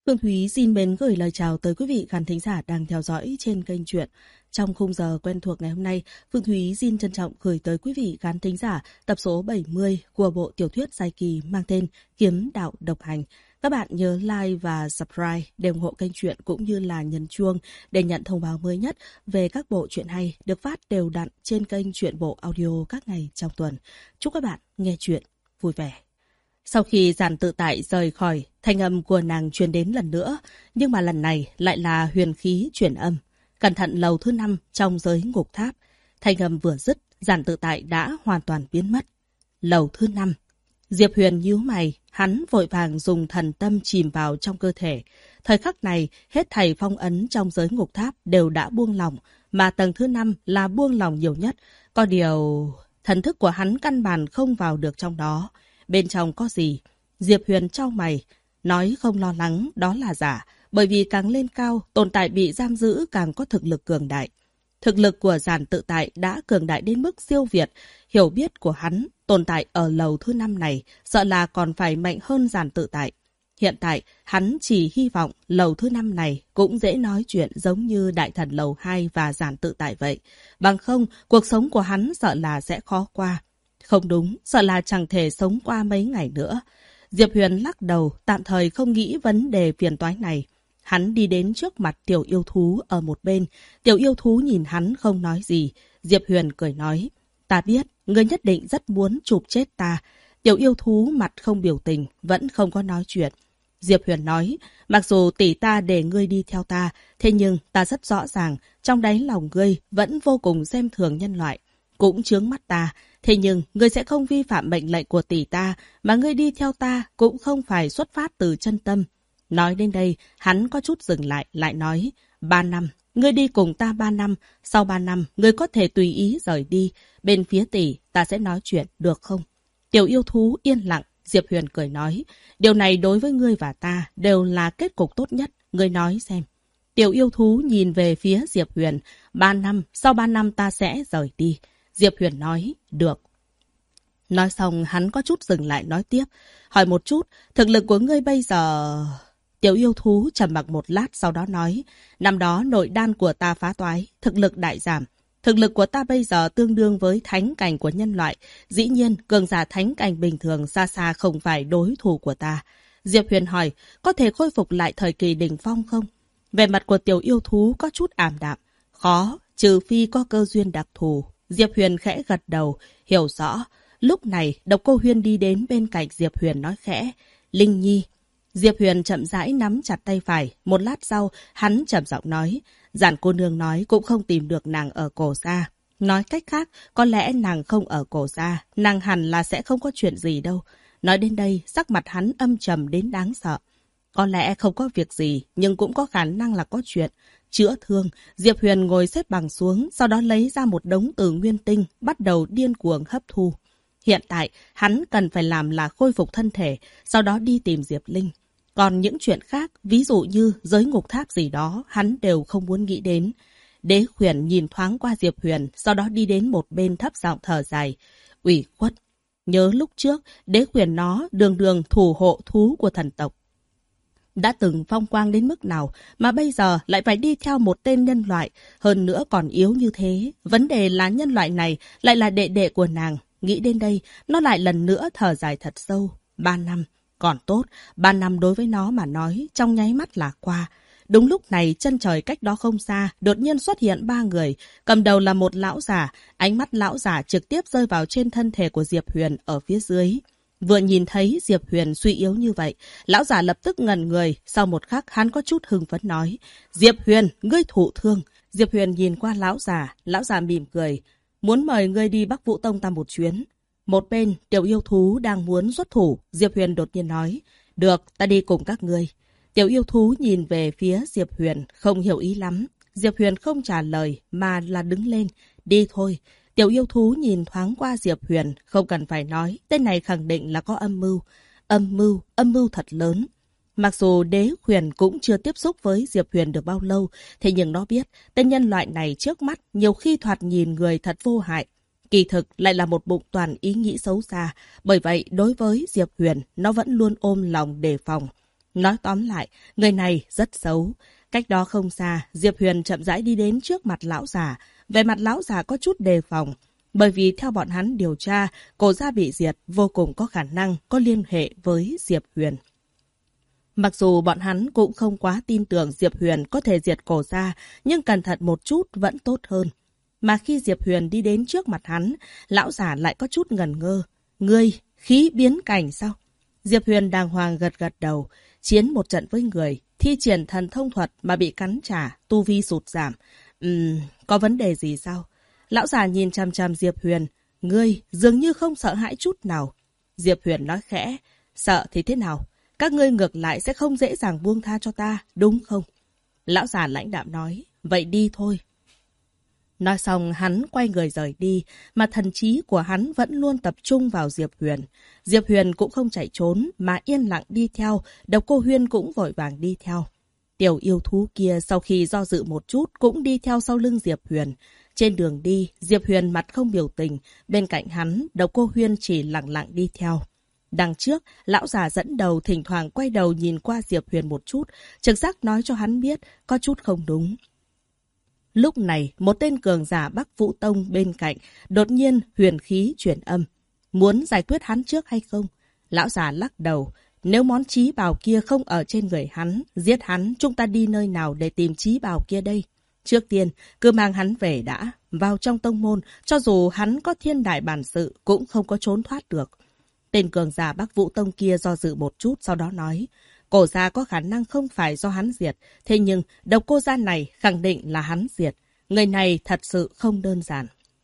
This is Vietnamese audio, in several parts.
Phương Thúy xin mến gửi lời chào tới quý vị khán thính giả đang theo dõi trên kênh truyện. Trong khung giờ quen thuộc ngày hôm nay, Phương Thúy xin trân trọng gửi tới quý vị khán thính giả tập số 70 của bộ tiểu thuyết dài kỳ mang tên Kiếm Đạo Độc Hành. Các bạn nhớ like và subscribe để ủng hộ kênh truyện cũng như là nhấn chuông để nhận thông báo mới nhất về các bộ truyện hay được phát đều đặn trên kênh truyện bộ audio các ngày trong tuần. Chúc các bạn nghe truyện vui vẻ. Sau khi Giản Tự Tại rời khỏi, thanh âm của nàng truyền đến lần nữa, nhưng mà lần này lại là huyền khí truyền âm. Cẩn thận lầu thứ 5 trong giới ngục tháp. Thanh âm vừa dứt, Giản Tự Tại đã hoàn toàn biến mất. Lầu thứ 5. Diệp Huyền nhíu mày, hắn vội vàng dùng thần tâm chìm vào trong cơ thể. Thời khắc này, hết thảy phong ấn trong giới ngục tháp đều đã buông lỏng, mà tầng thứ 5 là buông lỏng nhiều nhất. Có điều, thần thức của hắn căn bản không vào được trong đó. Bên trong có gì? Diệp Huyền chau mày, nói không lo lắng, đó là giả, bởi vì càng lên cao, tồn tại bị giam giữ càng có thực lực cường đại. Thực lực của Giản Tự Tại đã cường đại đến mức siêu việt, hiểu biết của hắn tồn tại ở lầu thứ 5 này, sợ là còn phải mạnh hơn Giản Tự Tại. Hiện tại, hắn chỉ hy vọng lầu thứ 5 này cũng dễ nói chuyện giống như đại thần lầu 2 và Giản Tự Tại vậy. Bằng không, cuộc sống của hắn sợ là sẽ khó qua. Không đúng, sợ là chẳng thể sống qua mấy ngày nữa. Diệp Huyền lắc đầu, tạm thời không nghĩ vấn đề phiền toái này. Hắn đi đến trước mặt tiểu yêu thú ở một bên. Tiểu yêu thú nhìn hắn không nói gì. Diệp Huyền cười nói, ta biết, ngươi nhất định rất muốn chụp chết ta. Tiểu yêu thú mặt không biểu tình, vẫn không có nói chuyện. Diệp Huyền nói, mặc dù tỷ ta để ngươi đi theo ta, thế nhưng ta rất rõ ràng, trong đáy lòng ngươi vẫn vô cùng xem thường nhân loại. Cũng chướng mắt ta, thế nhưng ngươi sẽ không vi phạm mệnh lệnh của tỷ ta, mà ngươi đi theo ta cũng không phải xuất phát từ chân tâm. Nói đến đây, hắn có chút dừng lại, lại nói, 3 năm, ngươi đi cùng ta 3 năm, sau 3 năm, ngươi có thể tùy ý rời đi, bên phía tỷ ta sẽ nói chuyện, được không? Tiểu yêu thú yên lặng, Diệp Huyền cười nói, điều này đối với ngươi và ta đều là kết cục tốt nhất, ngươi nói xem. Tiểu yêu thú nhìn về phía Diệp Huyền, 3 năm, sau 3 năm ta sẽ rời đi. Diệp Huyền nói, được. Nói xong hắn có chút dừng lại nói tiếp. Hỏi một chút, thực lực của ngươi bây giờ... Tiểu yêu thú trầm mặc một lát sau đó nói, năm đó nội đan của ta phá toái, thực lực đại giảm. Thực lực của ta bây giờ tương đương với thánh cảnh của nhân loại. Dĩ nhiên, cường giả thánh cảnh bình thường xa xa không phải đối thủ của ta. Diệp Huyền hỏi, có thể khôi phục lại thời kỳ đỉnh phong không? Vẻ mặt của tiểu yêu thú có chút ảm đạm. Khó, trừ phi có cơ duyên đặc thù. Diệp Huyền khẽ gật đầu, hiểu rõ. Lúc này, Độc Cô Huyên đi đến bên cạnh Diệp Huyền nói khẽ, Linh Nhi. Diệp Huyền chậm rãi nắm chặt tay phải, một lát sau, hắn trầm giọng nói, Giản cô nương nói cũng không tìm được nàng ở cổ gia. Nói cách khác, có lẽ nàng không ở cổ gia, nàng hẳn là sẽ không có chuyện gì đâu. Nói đến đây, sắc mặt hắn âm trầm đến đáng sợ. Có lẽ không có việc gì, nhưng cũng có khả năng là có chuyện. Chữa thương, Diệp Huyền ngồi xếp bằng xuống, sau đó lấy ra một đống từ nguyên tinh, bắt đầu điên cuồng hấp thu. Hiện tại, hắn cần phải làm là khôi phục thân thể, sau đó đi tìm Diệp Linh. Còn những chuyện khác, ví dụ như giới ngục tháp gì đó, hắn đều không muốn nghĩ đến. Đế Khuyển nhìn thoáng qua Diệp Huyền, sau đó đi đến một bên thấp giọng thở dài. Ủy khuất. Nhớ lúc trước, Đế Khuyển nó đường đường thủ hộ thú của thần tộc. Đã từng phong quang đến mức nào mà bây giờ lại phải đi theo một tên nhân loại, hơn nữa còn yếu như thế. Vấn đề là nhân loại này lại là đệ đệ của nàng. Nghĩ đến đây, nó lại lần nữa thở dài thật sâu. 3 năm, còn tốt, 3 năm đối với nó mà nói, trong nháy mắt là qua. Đúng lúc này, chân trời cách đó không xa, đột nhiên xuất hiện 3 người. Cầm đầu là một lão giả, ánh mắt lão giả trực tiếp rơi vào trên thân thể của Diệp Huyền ở phía dưới. Vừa nhìn thấy Diệp Huyền suy yếu như vậy, lão giả lập tức ngẩn người, sau một khắc hắn có chút hưng phấn nói, Diệp Huyền, ngươi thụ thương. Diệp Huyền nhìn qua lão già mỉm cười, muốn mời ngươi đi Bắc Vũ Tông ta một chuyến. Một bên, tiểu yêu thú đang muốn xuất thủ, Diệp Huyền đột nhiên nói, được, ta đi cùng các ngươi. Tiểu yêu thú nhìn về phía Diệp Huyền, không hiểu ý lắm. Diệp Huyền không trả lời, mà là đứng lên, đi thôi. Tiểu yêu thú nhìn thoáng qua Diệp Huyền, không cần phải nói, tên này khẳng định là có âm mưu. Âm mưu thật lớn. Mặc dù Đế Khuyển cũng chưa tiếp xúc với Diệp Huyền được bao lâu, thế nhưng nó biết tên nhân loại này trước mắt nhiều khi thoạt nhìn người thật vô hại. Kỳ thực lại là một bụng toàn ý nghĩ xấu xa, bởi vậy đối với Diệp Huyền nó vẫn luôn ôm lòng đề phòng. Nói tóm lại, người này rất xấu. Cách đó không xa, Diệp Huyền chậm rãi đi đến trước mặt lão già. Về mặt lão già có chút đề phòng. Bởi vì theo bọn hắn điều tra, cổ gia bị diệt vô cùng có khả năng có liên hệ với Diệp Huyền. Mặc dù bọn hắn cũng không quá tin tưởng Diệp Huyền có thể diệt cổ gia, nhưng cẩn thận một chút vẫn tốt hơn. Mà khi Diệp Huyền đi đến trước mặt hắn, lão già lại có chút ngần ngơ. Ngươi, khí biến cảnh sao? Diệp Huyền đàng hoàng gật gật đầu, chiến một trận với người, thi triển thần thông thuật mà bị cắn trả, tu vi sụt giảm. Có vấn đề gì sao? Lão già nhìn chằm chằm Diệp Huyền, ngươi dường như không sợ hãi chút nào. Diệp Huyền nói khẽ, sợ thì thế nào? Các ngươi ngược lại sẽ không dễ dàng buông tha cho ta, đúng không? Lão già lãnh đạm nói, vậy đi thôi. Nói xong hắn quay người rời đi, mà thần trí của hắn vẫn luôn tập trung vào Diệp Huyền. Diệp Huyền cũng không chạy trốn, mà yên lặng đi theo, Độc Cô Huyên cũng vội vàng đi theo. Tiểu yêu thú kia sau khi do dự một chút cũng đi theo sau lưng Diệp Huyền. Trên đường đi, Diệp Huyền mặt không biểu tình, bên cạnh hắn, Độc Cô Huyên chỉ lặng lặng đi theo. Đằng trước, lão già dẫn đầu thỉnh thoảng quay đầu nhìn qua Diệp Huyền một chút, trực giác nói cho hắn biết có chút không đúng. Lúc này, một tên cường giả Bắc Vũ Tông bên cạnh, đột nhiên huyền khí chuyển âm. Muốn giải quyết hắn trước hay không? Lão già lắc đầu. Nếu món chí bào kia không ở trên người hắn, giết hắn, chúng ta đi nơi nào để tìm chí bào kia đây? Trước tiên, cứ mang hắn về đã. Vào trong tông môn, cho dù hắn có thiên đại bản sự, cũng không có trốn thoát được. Tên cường giả Bắc Vũ Tông kia do dự một chút, sau đó nói. Cổ gia có khả năng không phải do hắn diệt, thế nhưng Độc Cô gia này khẳng định là hắn diệt. Người này thật sự không đơn giản.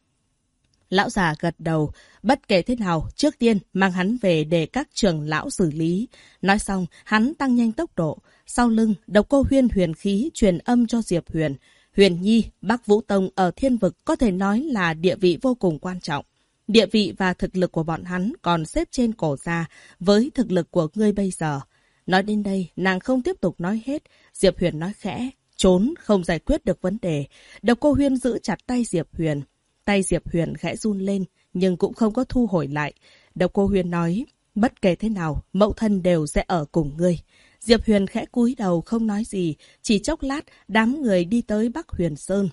Lão già gật đầu, bất kể thế nào, trước tiên mang hắn về để các trưởng lão xử lý. Nói xong, hắn tăng nhanh tốc độ. Sau lưng, Độc Cô Huyên huyền khí truyền âm cho Diệp Huyền. Huyền Nhi, Bắc Vũ Tông ở thiên vực có thể nói là địa vị vô cùng quan trọng. Địa vị và thực lực của bọn hắn còn xếp trên cổ gia với thực lực của ngươi bây giờ. Nói đến đây, nàng không tiếp tục nói hết. Diệp Huyền nói khẽ, trốn không giải quyết được vấn đề. Độc Cô Huyên giữ chặt tay Diệp Huyền. Tay Diệp Huyền khẽ run lên, nhưng cũng không có thu hồi lại. Độc Cô Huyên nói, bất kể thế nào, mẫu thân đều sẽ ở cùng ngươi. Diệp Huyền khẽ cúi đầu không nói gì, chỉ chốc lát, đám người đi tới Bắc Huyền Sơn.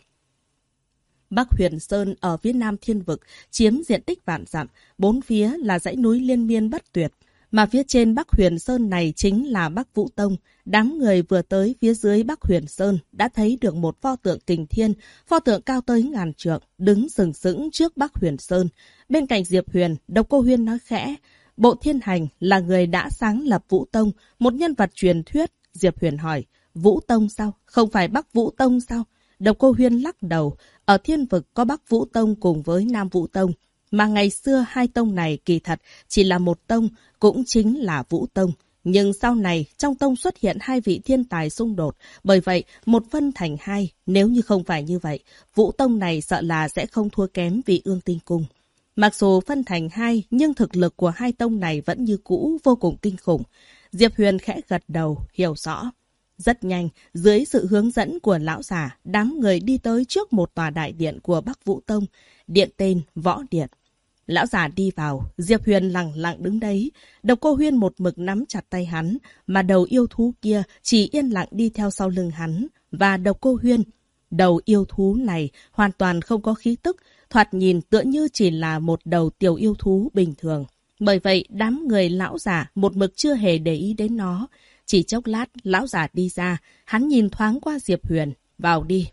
Bắc Huyền Sơn ở phía nam thiên vực, chiếm diện tích vạn dặm, bốn phía là dãy núi liên miên bất tuyệt. Mà phía trên Bắc Huyền Sơn này chính là Bắc Vũ Tông. Đám người vừa tới phía dưới Bắc Huyền Sơn đã thấy được một pho tượng kình thiên, pho tượng cao tới ngàn trượng, đứng sừng sững trước Bắc Huyền Sơn. Bên cạnh Diệp Huyền, Độc Cô Huyên nói khẽ, Bộ Thiên Hành là người đã sáng lập Vũ Tông, một nhân vật truyền thuyết. Diệp Huyền hỏi, Vũ Tông sao? Không phải Bắc Vũ Tông sao? Độc Cô Huyên lắc đầu, ở thiên vực có Bắc Vũ Tông cùng với Nam Vũ Tông. Mà ngày xưa hai tông này kỳ thật chỉ là một tông, cũng chính là Vũ Tông. Nhưng sau này trong tông xuất hiện hai vị thiên tài xung đột, bởi vậy một phân thành hai. Nếu như không phải như vậy, Vũ Tông này sợ là sẽ không thua kém vị Ương Tinh Cung. Mặc dù phân thành hai, nhưng thực lực của hai tông này vẫn như cũ vô cùng kinh khủng. Diệp Huyền khẽ gật đầu, hiểu rõ. Rất nhanh, dưới sự hướng dẫn của lão già, đám người đi tới trước một tòa đại điện của Bắc Vũ Tông, điện tên Võ Điện. Lão già đi vào, Diệp Huyền lặng lặng đứng đấy. Độc Cô Huyên một mực nắm chặt tay hắn, mà đầu yêu thú kia chỉ yên lặng đi theo sau lưng hắn. Và Độc Cô Huyên, đầu yêu thú này hoàn toàn không có khí tức, thoạt nhìn tựa như chỉ là một đầu tiểu yêu thú bình thường. Bởi vậy, đám người lão già một mực chưa hề để ý đến nó. Chỉ chốc lát, lão già đi ra, hắn nhìn thoáng qua Diệp Huyền, vào đi.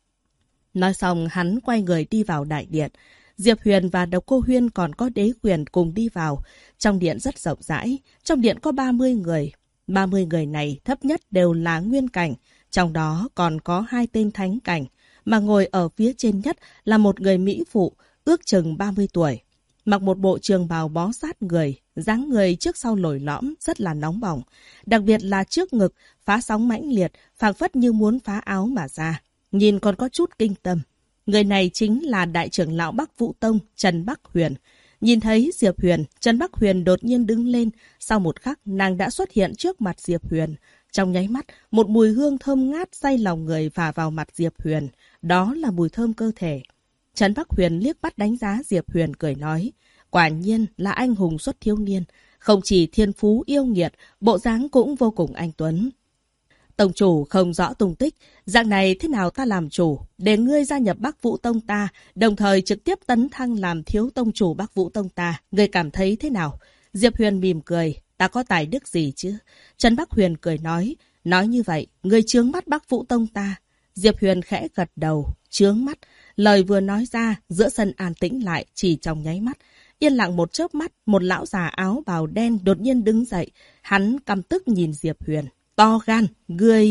Nói xong, hắn quay người đi vào đại điện. Diệp Huyền và Độc Cô Huyên còn có Đế Quyền cùng đi vào. Trong điện rất rộng rãi, trong điện có 30 người. 30 người này thấp nhất đều là nguyên cảnh, trong đó còn có 2 tên thánh cảnh. Mà ngồi ở phía trên nhất là một người mỹ phụ, ước chừng 30 tuổi. Mặc một bộ trường bào bó sát người, dáng người trước sau lồi lõm, rất là nóng bỏng. Đặc biệt là trước ngực, phá sóng mãnh liệt, phảng phất như muốn phá áo mà ra. Nhìn còn có chút kinh tâm. Người này chính là đại trưởng lão Bắc Vũ Tông, Trần Bắc Huyền. Nhìn thấy Diệp Huyền, Trần Bắc Huyền đột nhiên đứng lên. Sau một khắc, nàng đã xuất hiện trước mặt Diệp Huyền. Trong nháy mắt, một mùi hương thơm ngát say lòng người phả vào mặt Diệp Huyền. Đó là mùi thơm cơ thể. Trần Bắc Huyền liếc mắt đánh giá Diệp Huyền cười nói, quả nhiên là anh hùng xuất thiếu niên. không chỉ thiên phú yêu nghiệt, bộ dáng cũng vô cùng anh tuấn. Tông chủ không rõ tung tích, dạng này thế nào ta làm chủ, để ngươi gia nhập Bắc Vũ Tông ta, đồng thời trực tiếp tấn thăng làm thiếu tông chủ Bắc Vũ Tông ta, ngươi cảm thấy thế nào? Diệp Huyền mỉm cười, ta có tài đức gì chứ? Trấn Bắc Huyền cười nói như vậy, ngươi chướng mắt Bắc Vũ Tông ta. Diệp Huyền khẽ gật đầu, chướng mắt. Lời vừa nói ra, giữa sân an tĩnh lại chỉ trong nháy mắt. Yên lặng một chớp mắt, một lão già áo bào đen đột nhiên đứng dậy. Hắn căm tức nhìn Diệp Huyền. To gan, ngươi...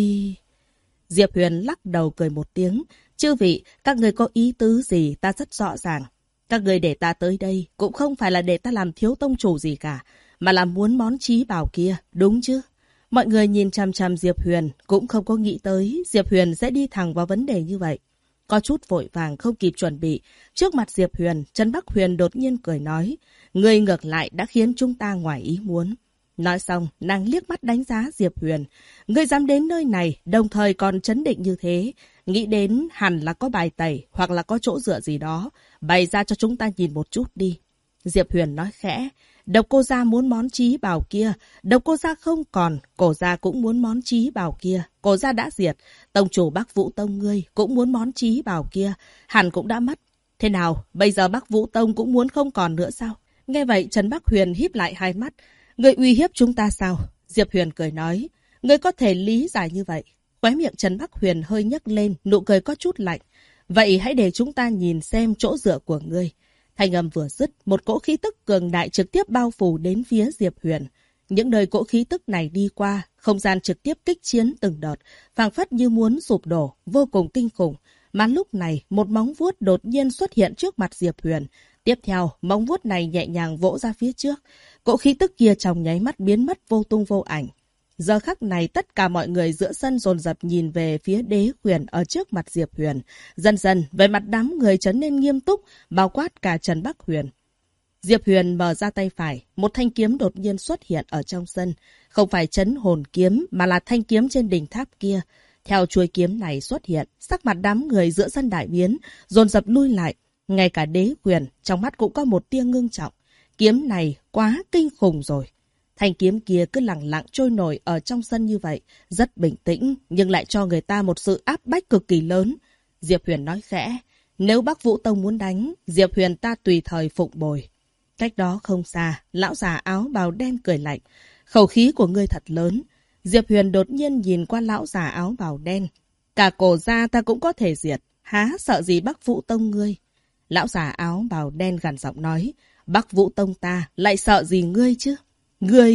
Diệp Huyền lắc đầu cười một tiếng. Chư vị, các người có ý tứ gì ta rất rõ ràng. Các người để ta tới đây cũng không phải là để ta làm thiếu tông chủ gì cả, mà là muốn món trí bảo kia, đúng chứ? Mọi người nhìn chằm chằm Diệp Huyền cũng không có nghĩ tới Diệp Huyền sẽ đi thẳng vào vấn đề như vậy. Có chút vội vàng không kịp chuẩn bị. Trước mặt Diệp Huyền, Trấn Bắc Huyền đột nhiên cười nói, ngươi ngược lại đã khiến chúng ta ngoài ý muốn. Nói xong, nàng liếc mắt đánh giá Diệp Huyền. Ngươi dám đến nơi này, đồng thời còn trấn định như thế. Nghĩ đến hẳn là có bài tẩy hoặc là có chỗ dựa gì đó. Bày ra cho chúng ta nhìn một chút đi. Diệp Huyền nói khẽ. Độc cô gia muốn món trí bảo kia. Độc cô gia không còn. Cổ gia cũng muốn món trí bảo kia. Cổ gia đã diệt. Tông chủ Bắc Vũ Tông ngươi cũng muốn món trí bảo kia. Hẳn cũng đã mất. Thế nào, bây giờ Bắc Vũ Tông cũng muốn không còn nữa sao? Nghe vậy Trấn Bắc Huyền híp lại hai mắt. Ngươi uy hiếp chúng ta sao? Diệp Huyền cười nói. Ngươi có thể lý giải như vậy. Khóe miệng Trấn Bắc Huyền hơi nhấc lên, nụ cười có chút lạnh. Vậy hãy để chúng ta nhìn xem chỗ dựa của ngươi. Thanh âm vừa dứt, một cỗ khí tức cường đại trực tiếp bao phủ đến phía Diệp Huyền. Những nơi cỗ khí tức này đi qua, không gian trực tiếp kích chiến từng đợt, phảng phất như muốn sụp đổ, vô cùng kinh khủng. Mà lúc này, một móng vuốt đột nhiên xuất hiện trước mặt Diệp Huyền. Tiếp theo, móng vuốt này nhẹ nhàng vỗ ra phía trước. Cỗ khí tức kia trong nháy mắt biến mất vô tung vô ảnh. Giờ khắc này tất cả mọi người giữa sân dồn dập nhìn về phía Đế Huyền ở trước mặt Diệp Huyền. Dần dần, về mặt đám người trở nên nghiêm túc, bao quát cả Trấn Bắc Huyền. Diệp Huyền mở ra tay phải, một thanh kiếm đột nhiên xuất hiện ở trong sân. Không phải Trấn Hồn Kiếm mà là thanh kiếm trên đỉnh tháp kia. Theo chuôi kiếm này xuất hiện, sắc mặt đám người giữa sân đại biến, dồn dập lui lại. Ngay cả Đế Huyền, trong mắt cũng có một tia ngưng trọng. Kiếm này quá kinh khủng rồi. Thanh kiếm kia cứ lặng lặng trôi nổi ở trong sân như vậy, rất bình tĩnh, nhưng lại cho người ta một sự áp bách cực kỳ lớn. Diệp Huyền nói khẽ, nếu Bắc Vũ Tông muốn đánh, Diệp Huyền ta tùy thời phụng bồi. Cách đó không xa, lão già áo bào đen cười lạnh, khẩu khí của ngươi thật lớn. Diệp Huyền đột nhiên nhìn qua lão già áo bào đen. Cả cổ gia ta cũng có thể diệt, há sợ gì Bắc Vũ Tông ngươi? Lão già áo bào đen gằn giọng nói, Bắc Vũ Tông ta lại sợ gì ngươi chứ? Ngươi...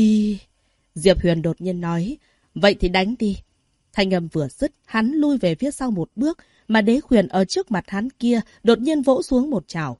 Diệp Huyền đột nhiên nói, vậy thì đánh đi. Thanh âm vừa dứt, hắn lui về phía sau một bước, mà Đế Huyền ở trước mặt hắn kia đột nhiên vỗ xuống một trảo.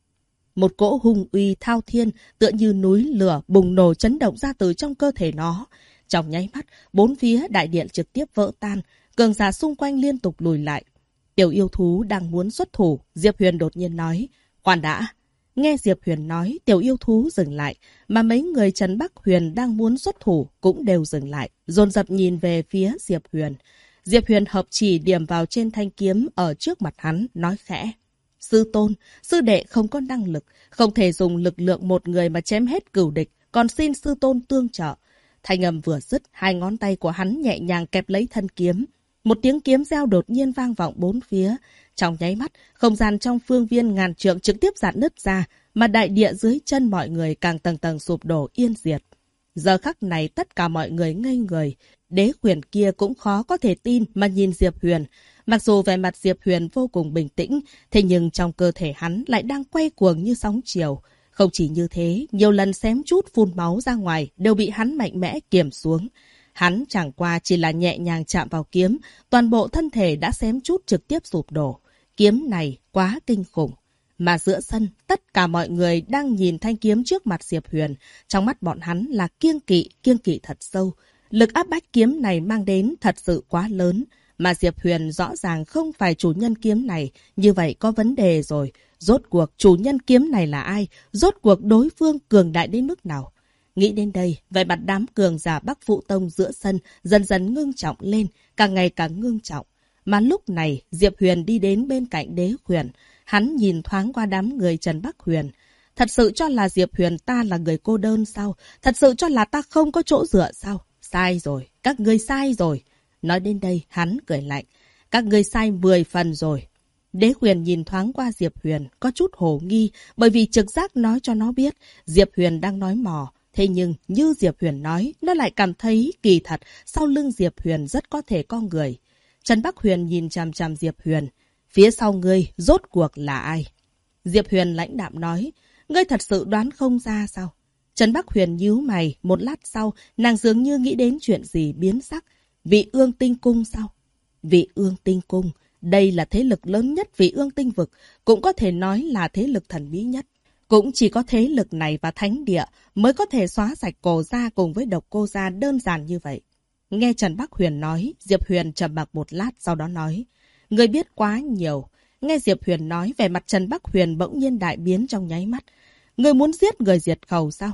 Một cỗ hung uy thao thiên, tựa như núi lửa bùng nổ chấn động ra từ trong cơ thể nó. Trong nháy mắt, bốn phía đại điện trực tiếp vỡ tan, cường giả xung quanh liên tục lùi lại. Tiểu yêu thú đang muốn xuất thủ, Diệp Huyền đột nhiên nói, khoan đã. Nghe Diệp Huyền nói, tiểu yêu thú dừng lại, mà mấy người Trấn Bắc Huyền đang muốn xuất thủ cũng đều dừng lại, dồn dập nhìn về phía Diệp Huyền. Diệp Huyền hợp chỉ điểm vào trên thanh kiếm ở trước mặt hắn, nói khẽ. Sư tôn, sư đệ không có năng lực, không thể dùng lực lượng một người mà chém hết cửu địch, còn xin sư tôn tương trợ. Thanh âm vừa dứt, hai ngón tay của hắn nhẹ nhàng kẹp lấy thân kiếm. Một tiếng kiếm reo đột nhiên vang vọng bốn phía. Trong nháy mắt, không gian trong phương viên ngàn trượng trực tiếp rạn nứt ra, mà đại địa dưới chân mọi người càng tầng tầng sụp đổ yên diệt. Giờ khắc này tất cả mọi người ngây người. Đế Huyền kia cũng khó có thể tin mà nhìn Diệp Huyền. Mặc dù vẻ mặt Diệp Huyền vô cùng bình tĩnh, thế nhưng trong cơ thể hắn lại đang quay cuồng như sóng chiều. Không chỉ như thế, nhiều lần xém chút phun máu ra ngoài đều bị hắn mạnh mẽ kiềm xuống. Hắn chẳng qua chỉ là nhẹ nhàng chạm vào kiếm, toàn bộ thân thể đã xém chút trực tiếp sụp đổ. Kiếm này quá kinh khủng. Mà giữa sân, tất cả mọi người đang nhìn thanh kiếm trước mặt Diệp Huyền. Trong mắt bọn hắn là kiêng kỵ thật sâu. Lực áp bách kiếm này mang đến thật sự quá lớn. Mà Diệp Huyền rõ ràng không phải chủ nhân kiếm này, như vậy có vấn đề rồi. Rốt cuộc chủ nhân kiếm này là ai? Rốt cuộc đối phương cường đại đến mức nào? Nghĩ đến đây, vẻ mặt đám cường giả Bắc Vũ Tông giữa sân dần dần ngưng trọng lên, càng ngày càng ngưng trọng. Mà lúc này, Diệp Huyền đi đến bên cạnh Đế Huyền. Hắn nhìn thoáng qua đám người Trấn Bắc Huyền. Thật sự cho là Diệp Huyền ta là người cô đơn sao? Thật sự cho là ta không có chỗ dựa sao? Sai rồi, các ngươi sai rồi. Nói đến đây, hắn cười lạnh. Các ngươi sai 10 phần rồi. Đế Huyền nhìn thoáng qua Diệp Huyền, có chút hồ nghi, bởi vì trực giác nói cho nó biết Diệp Huyền đang nói mò. Thế nhưng, như Diệp Huyền nói, nó lại cảm thấy kỳ thật, sau lưng Diệp Huyền rất có thể có người. Trần Bắc Huyền nhìn chằm chằm Diệp Huyền. Phía sau ngươi, rốt cuộc là ai? Diệp Huyền lãnh đạm nói, ngươi thật sự đoán không ra sao? Trần Bắc Huyền nhíu mày, một lát sau, nàng dường như nghĩ đến chuyện gì biến sắc. Vị Ương Tinh Cung sao? Vị Ương Tinh Cung, đây là thế lực lớn nhất Vị Ương Tinh Vực, cũng có thể nói là thế lực thần bí nhất. Cũng chỉ có thế lực này và thánh địa mới có thể xóa sạch Cổ gia cùng với Độc Cô gia đơn giản như vậy. Nghe Trần Bắc Huyền nói, Diệp Huyền trầm mặc một lát sau đó nói, ngươi biết quá nhiều. Nghe Diệp Huyền nói, vẻ mặt Trần Bắc Huyền bỗng nhiên đại biến trong nháy mắt. Ngươi muốn giết người diệt khẩu sao?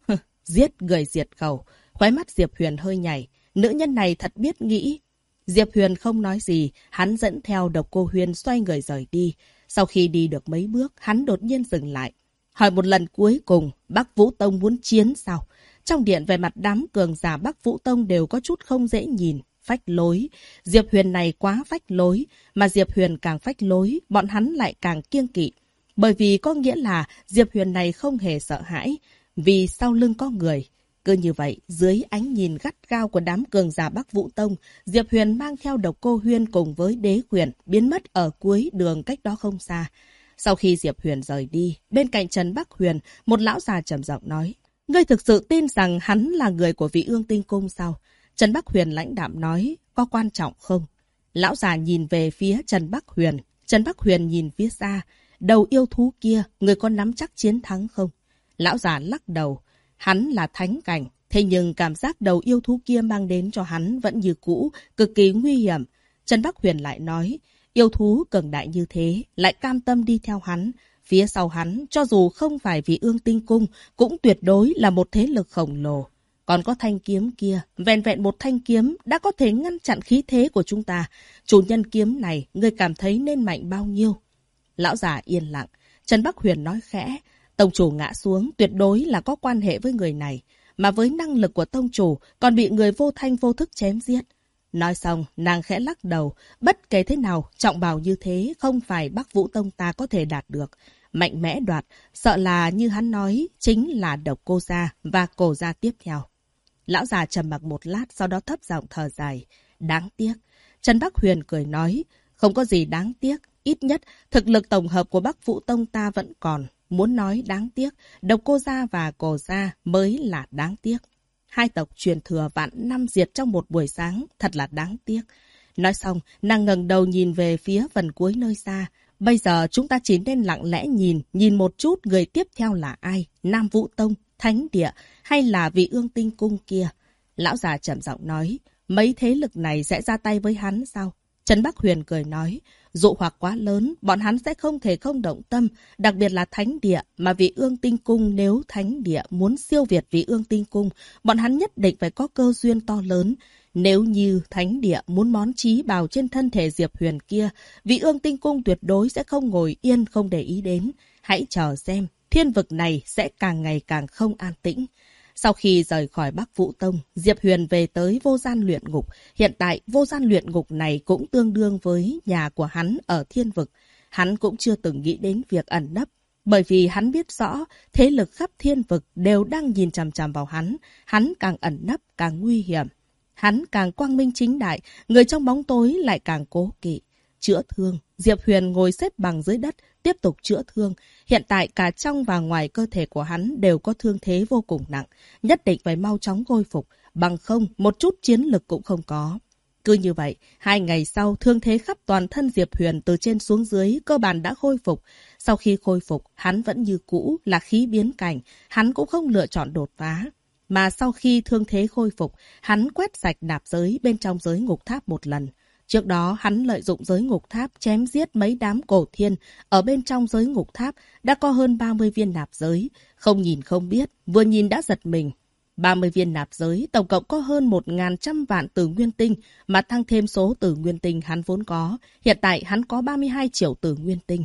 Giết người diệt khẩu. Khóe mắt Diệp Huyền hơi nhảy. Nữ nhân này thật biết nghĩ. Diệp Huyền không nói gì, hắn dẫn theo Độc Cô Huyền xoay người rời đi. Sau khi đi được mấy bước, hắn đột nhiên dừng lại. Hỏi một lần cuối cùng, Bắc Vũ Tông muốn chiến sao? Trong điện về mặt đám cường giả Bắc Vũ Tông đều có chút không dễ nhìn. Phách lối. Diệp Huyền này quá phách lối, mà Diệp Huyền càng phách lối, bọn hắn lại càng kiêng kỵ. Bởi vì có nghĩa là Diệp Huyền này không hề sợ hãi, vì sau lưng có người. Cứ như vậy, dưới ánh nhìn gắt gao của đám cường giả Bắc Vũ Tông, Diệp Huyền mang theo Độc Cô Huyên cùng với Đế Huyền biến mất ở cuối đường cách đó không xa. Sau khi Diệp Huyền rời đi, bên cạnh Trần Bắc Huyền, một lão già trầm giọng nói, ngươi thực sự tin rằng hắn là người của Vị Ương Tinh Cung sao? Trần Bắc Huyền lãnh đạm nói, có quan trọng không? Lão già nhìn về phía Trần Bắc Huyền. Trần Bắc Huyền nhìn phía xa. Đầu yêu thú kia, người có nắm chắc chiến thắng không? Lão già lắc đầu. Hắn là thánh cảnh. Thế nhưng cảm giác đầu yêu thú kia mang đến cho hắn vẫn như cũ, cực kỳ nguy hiểm. Trần Bắc Huyền lại nói, yêu thú cường đại như thế, lại cam tâm đi theo hắn. Phía sau hắn, cho dù không phải Vị Ương Tinh Cung, cũng tuyệt đối là một thế lực khổng lồ. Còn có thanh kiếm kia, vẹn vẹn một thanh kiếm đã có thể ngăn chặn khí thế của chúng ta. Chủ nhân kiếm này, ngươi cảm thấy nên mạnh bao nhiêu? Lão già yên lặng. Trần Bắc Huyền nói khẽ, tông chủ ngã xuống tuyệt đối là có quan hệ với người này. Mà với năng lực của tông chủ, còn bị người vô thanh vô thức chém giết. Nói xong, nàng khẽ lắc đầu. Bất kể thế nào, trọng bào như thế không phải Bắc Vũ Tông ta có thể đạt được. Mạnh mẽ đoạt, sợ là như hắn nói, chính là Độc Cô gia và Cổ gia tiếp theo. Lão già trầm mặc một lát, sau đó thấp giọng thở dài. Đáng tiếc. Trần Bắc Huyền cười nói, không có gì đáng tiếc. Ít nhất, thực lực tổng hợp của Bắc Vũ Tông ta vẫn còn. Muốn nói đáng tiếc, Độc Cô gia và Cổ gia mới là đáng tiếc. Hai tộc truyền thừa vạn năm diệt trong một buổi sáng, thật là đáng tiếc. Nói xong, nàng ngẩng đầu nhìn về phía phần cuối nơi xa. Bây giờ chúng ta chỉ nên lặng lẽ nhìn một chút người tiếp theo là ai. Nam Vũ Tông, Thánh Địa hay là Vị Ương Tinh Cung kia. Lão già trầm giọng nói, mấy thế lực này sẽ ra tay với hắn sao? Trần Bắc Huyền cười nói, dụ hoặc quá lớn, bọn hắn sẽ không thể không động tâm, đặc biệt là Thánh Địa, mà Vị Ương Tinh Cung nếu Thánh Địa muốn siêu việt Vị Ương Tinh Cung, bọn hắn nhất định phải có cơ duyên to lớn. Nếu như Thánh Địa muốn món trí bào trên thân thể Diệp Huyền kia, Vị Ương Tinh Cung tuyệt đối sẽ không ngồi yên không để ý đến. Hãy chờ xem, thiên vực này sẽ càng ngày càng không an tĩnh. Sau khi rời khỏi Bắc Vũ Tông, Diệp Huyền về tới Vô Gian Luyện Ngục. Hiện tại, Vô Gian Luyện Ngục này cũng tương đương với nhà của hắn ở thiên vực. Hắn cũng chưa từng nghĩ đến việc ẩn nấp. Bởi vì hắn biết rõ, thế lực khắp thiên vực đều đang nhìn chằm chằm vào hắn. Hắn càng ẩn nấp, càng nguy hiểm. Hắn càng quang minh chính đại, người trong bóng tối lại càng cố kỵ. Chữa thương, Diệp Huyền ngồi xếp bằng dưới đất, tiếp tục chữa thương. Hiện tại cả trong và ngoài cơ thể của hắn đều có thương thế vô cùng nặng. Nhất định phải mau chóng khôi phục, bằng không một chút chiến lực cũng không có. Cứ như vậy, 2 ngày sau, thương thế khắp toàn thân Diệp Huyền từ trên xuống dưới cơ bản đã khôi phục. Sau khi khôi phục, hắn vẫn như cũ là khí biến cảnh, hắn cũng không lựa chọn đột phá. Mà sau khi thương thế khôi phục, hắn quét sạch nạp giới bên trong giới ngục tháp một lần. Trước đó, hắn lợi dụng giới ngục tháp chém giết mấy đám cổ thiên. Ở bên trong giới ngục tháp đã có hơn 30 viên nạp giới. Không nhìn không biết, vừa nhìn đã giật mình. 30 viên nạp giới, tổng cộng có hơn 1.100 vạn tử nguyên tinh, mà tăng thêm số tử nguyên tinh hắn vốn có. Hiện tại hắn có 32 triệu tử nguyên tinh.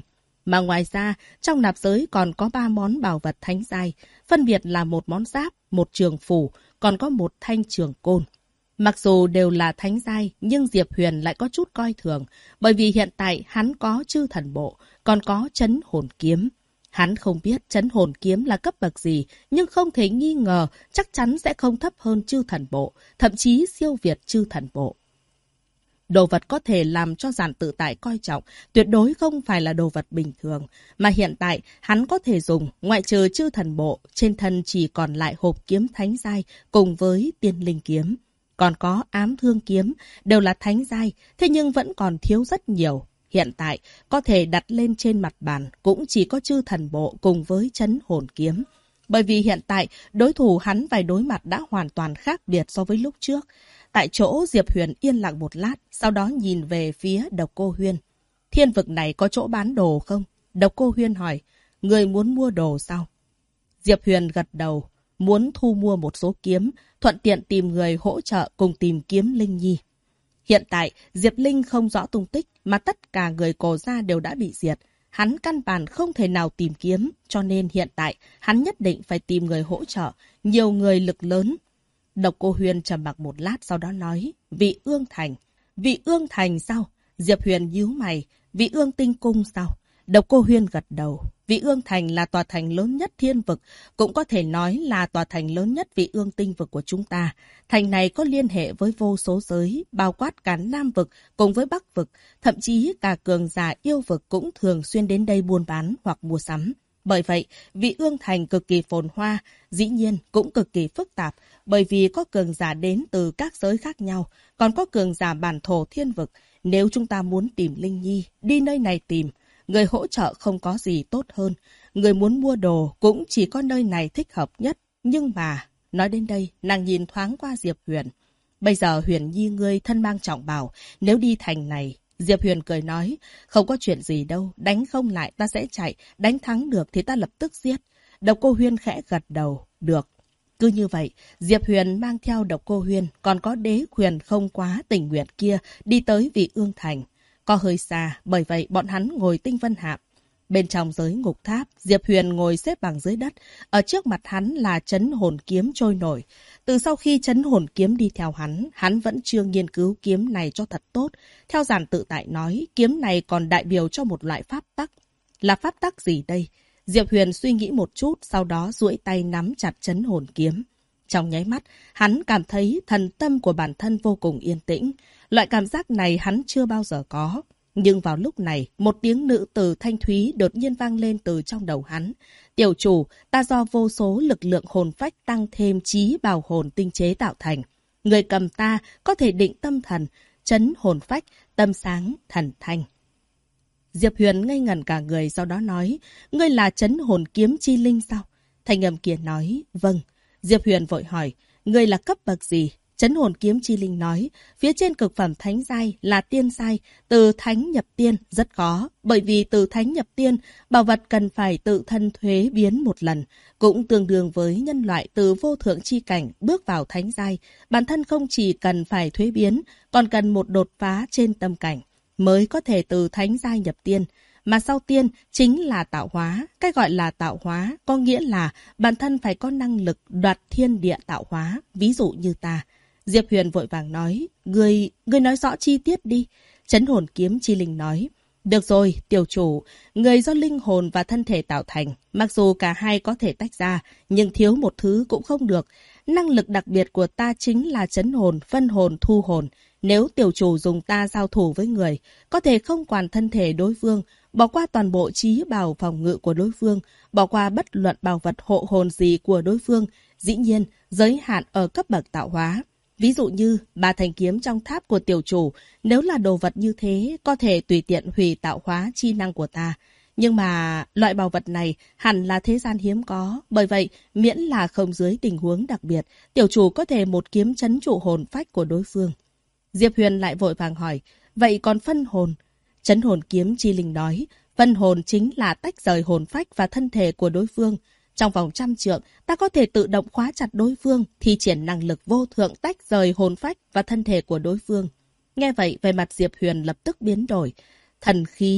Mà ngoài ra, trong nạp giới còn có 3 món bảo vật thánh giai, phân biệt là một món giáp, một trường phủ, còn có một thanh trường côn. Mặc dù đều là thánh giai, nhưng Diệp Huyền lại có chút coi thường, bởi vì hiện tại hắn có chư thần bộ, còn có trấn hồn kiếm. Hắn không biết trấn hồn kiếm là cấp bậc gì, nhưng không thể nghi ngờ chắc chắn sẽ không thấp hơn chư thần bộ, thậm chí siêu việt chư thần bộ. Đồ vật có thể làm cho Giản Tự Tại coi trọng, tuyệt đối không phải là đồ vật bình thường, mà hiện tại hắn có thể dùng, ngoại trừ chư thần bộ, trên thân chỉ còn lại hộp kiếm thánh giai cùng với tiên linh kiếm. Còn có ám thương kiếm, đều là thánh giai, thế nhưng vẫn còn thiếu rất nhiều. Hiện tại, có thể đặt lên trên mặt bàn cũng chỉ có chư thần bộ cùng với trấn hồn kiếm. Bởi vì hiện tại, đối thủ hắn phải đối mặt đã hoàn toàn khác biệt so với lúc trước. Tại chỗ, Diệp Huyền yên lặng một lát, sau đó nhìn về phía Độc Cô Huyên. Thiên vực này có chỗ bán đồ không? Độc Cô Huyên hỏi, người muốn mua đồ sao? Diệp Huyền gật đầu, muốn thu mua một số kiếm, thuận tiện tìm người hỗ trợ cùng tìm kiếm Linh Nhi. Hiện tại, Diệp Linh không rõ tung tích, mà tất cả người Cổ gia đều đã bị diệt. Hắn căn bản không thể nào tìm kiếm, cho nên hiện tại, hắn nhất định phải tìm người hỗ trợ, nhiều người lực lớn. Độc Cô Huyên trầm mặc một lát sau đó nói, Vị Ương Thành. Vị Ương Thành sao? Diệp Huyền nhíu mày, Vị Ương Tinh Cung sao? Độc Cô Huyên gật đầu. Vị Ương Thành là tòa thành lớn nhất thiên vực, cũng có thể nói là tòa thành lớn nhất Vị Ương tinh vực của chúng ta. Thành này có liên hệ với vô số giới, bao quát cả Nam vực cùng với Bắc vực, thậm chí cả cường giả yêu vực cũng thường xuyên đến đây buôn bán hoặc mua sắm. Bởi vậy, Vị Ương Thành cực kỳ phồn hoa, dĩ nhiên cũng cực kỳ phức tạp, bởi vì có cường giả đến từ các giới khác nhau, còn có cường giả bản thổ thiên vực. Nếu chúng ta muốn tìm Linh Nhi, đi nơi này tìm. Người hỗ trợ không có gì tốt hơn. Người muốn mua đồ cũng chỉ có nơi này thích hợp nhất. Nhưng mà, nói đến đây, nàng nhìn thoáng qua Diệp Huyền. Bây giờ Huyền Nhi ngươi thân mang trọng bào, nếu đi thành này... Diệp Huyền cười nói, không có chuyện gì đâu, đánh không lại ta sẽ chạy, đánh thắng được thì ta lập tức giết. Độc Cô Huyên khẽ gật đầu, được. Cứ như vậy, Diệp Huyền mang theo Độc Cô Huyên, còn có Đế Quyền không quá tình nguyện kia, đi tới Vị Ương Thành. Có hơi xa, bởi vậy bọn hắn ngồi tinh vân hạm. Bên trong giới ngục tháp, Diệp Huyền ngồi xếp bằng dưới đất. Ở trước mặt hắn là trấn hồn kiếm trôi nổi. Từ sau khi trấn hồn kiếm đi theo hắn vẫn chưa nghiên cứu kiếm này cho thật tốt. Theo Giản Tự Tại nói, kiếm này còn đại biểu cho một loại pháp tắc. Là pháp tắc gì đây? Diệp Huyền suy nghĩ một chút, sau đó duỗi tay nắm chặt trấn hồn kiếm. Trong nháy mắt, hắn cảm thấy thần tâm của bản thân vô cùng yên tĩnh. Loại cảm giác này hắn chưa bao giờ có. Nhưng vào lúc này, một tiếng nữ tử thanh thúy đột nhiên vang lên từ trong đầu hắn. Tiểu chủ, ta do vô số lực lượng hồn phách tăng thêm trí bào hồn tinh chế tạo thành. Người cầm ta có thể định tâm thần, trấn hồn phách, tâm sáng, thần thanh. Diệp Huyền ngây ngẩn cả người, sau đó nói, ngươi là trấn hồn kiếm chi linh sao? Thanh âm kia nói, vâng. Diệp Huyền vội hỏi, ngươi là cấp bậc gì? Trấn hồn kiếm chi linh nói, phía trên cực phẩm thánh giai là tiên giai, từ thánh nhập tiên rất khó, bởi vì từ thánh nhập tiên, bảo vật cần phải tự thân thuế biến một lần, cũng tương đương với nhân loại từ vô thượng chi cảnh bước vào thánh giai, bản thân không chỉ cần phải thuế biến, còn cần một đột phá trên tâm cảnh, mới có thể từ thánh giai nhập tiên. Mà sau tiên chính là tạo hóa. Cái gọi là tạo hóa có nghĩa là bản thân phải có năng lực đoạt thiên địa tạo hóa, ví dụ như ta. Diệp Huyền vội vàng nói, Ngươi nói rõ chi tiết đi. Trấn hồn kiếm chi linh nói, được rồi, tiểu chủ, người do linh hồn và thân thể tạo thành. Mặc dù cả hai có thể tách ra, nhưng thiếu một thứ cũng không được. Năng lực đặc biệt của ta chính là trấn hồn, phân hồn, thu hồn. Nếu tiểu chủ dùng ta giao thủ với người, có thể không quản thân thể đối phương, bỏ qua toàn bộ trí bào phòng ngự của đối phương, bỏ qua bất luận bảo vật hộ hồn gì của đối phương, dĩ nhiên giới hạn ở cấp bậc tạo hóa. Ví dụ như 3 thanh kiếm trong tháp của tiểu chủ, nếu là đồ vật như thế, có thể tùy tiện hủy tạo hóa chi năng của ta. Nhưng mà loại bảo vật này hẳn là thế gian hiếm có, bởi vậy miễn là không dưới tình huống đặc biệt, tiểu chủ có thể một kiếm trấn trụ hồn phách của đối phương. Diệp Huyền lại vội vàng hỏi, vậy còn phân hồn? Trấn hồn kiếm chi linh nói, phân hồn chính là tách rời hồn phách và thân thể của đối phương. Trong vòng 100 trượng, ta có thể tự động khóa chặt đối phương, thi triển năng lực vô thượng tách rời hồn phách và thân thể của đối phương. Nghe vậy, về mặt Diệp Huyền lập tức biến đổi. Thần khí,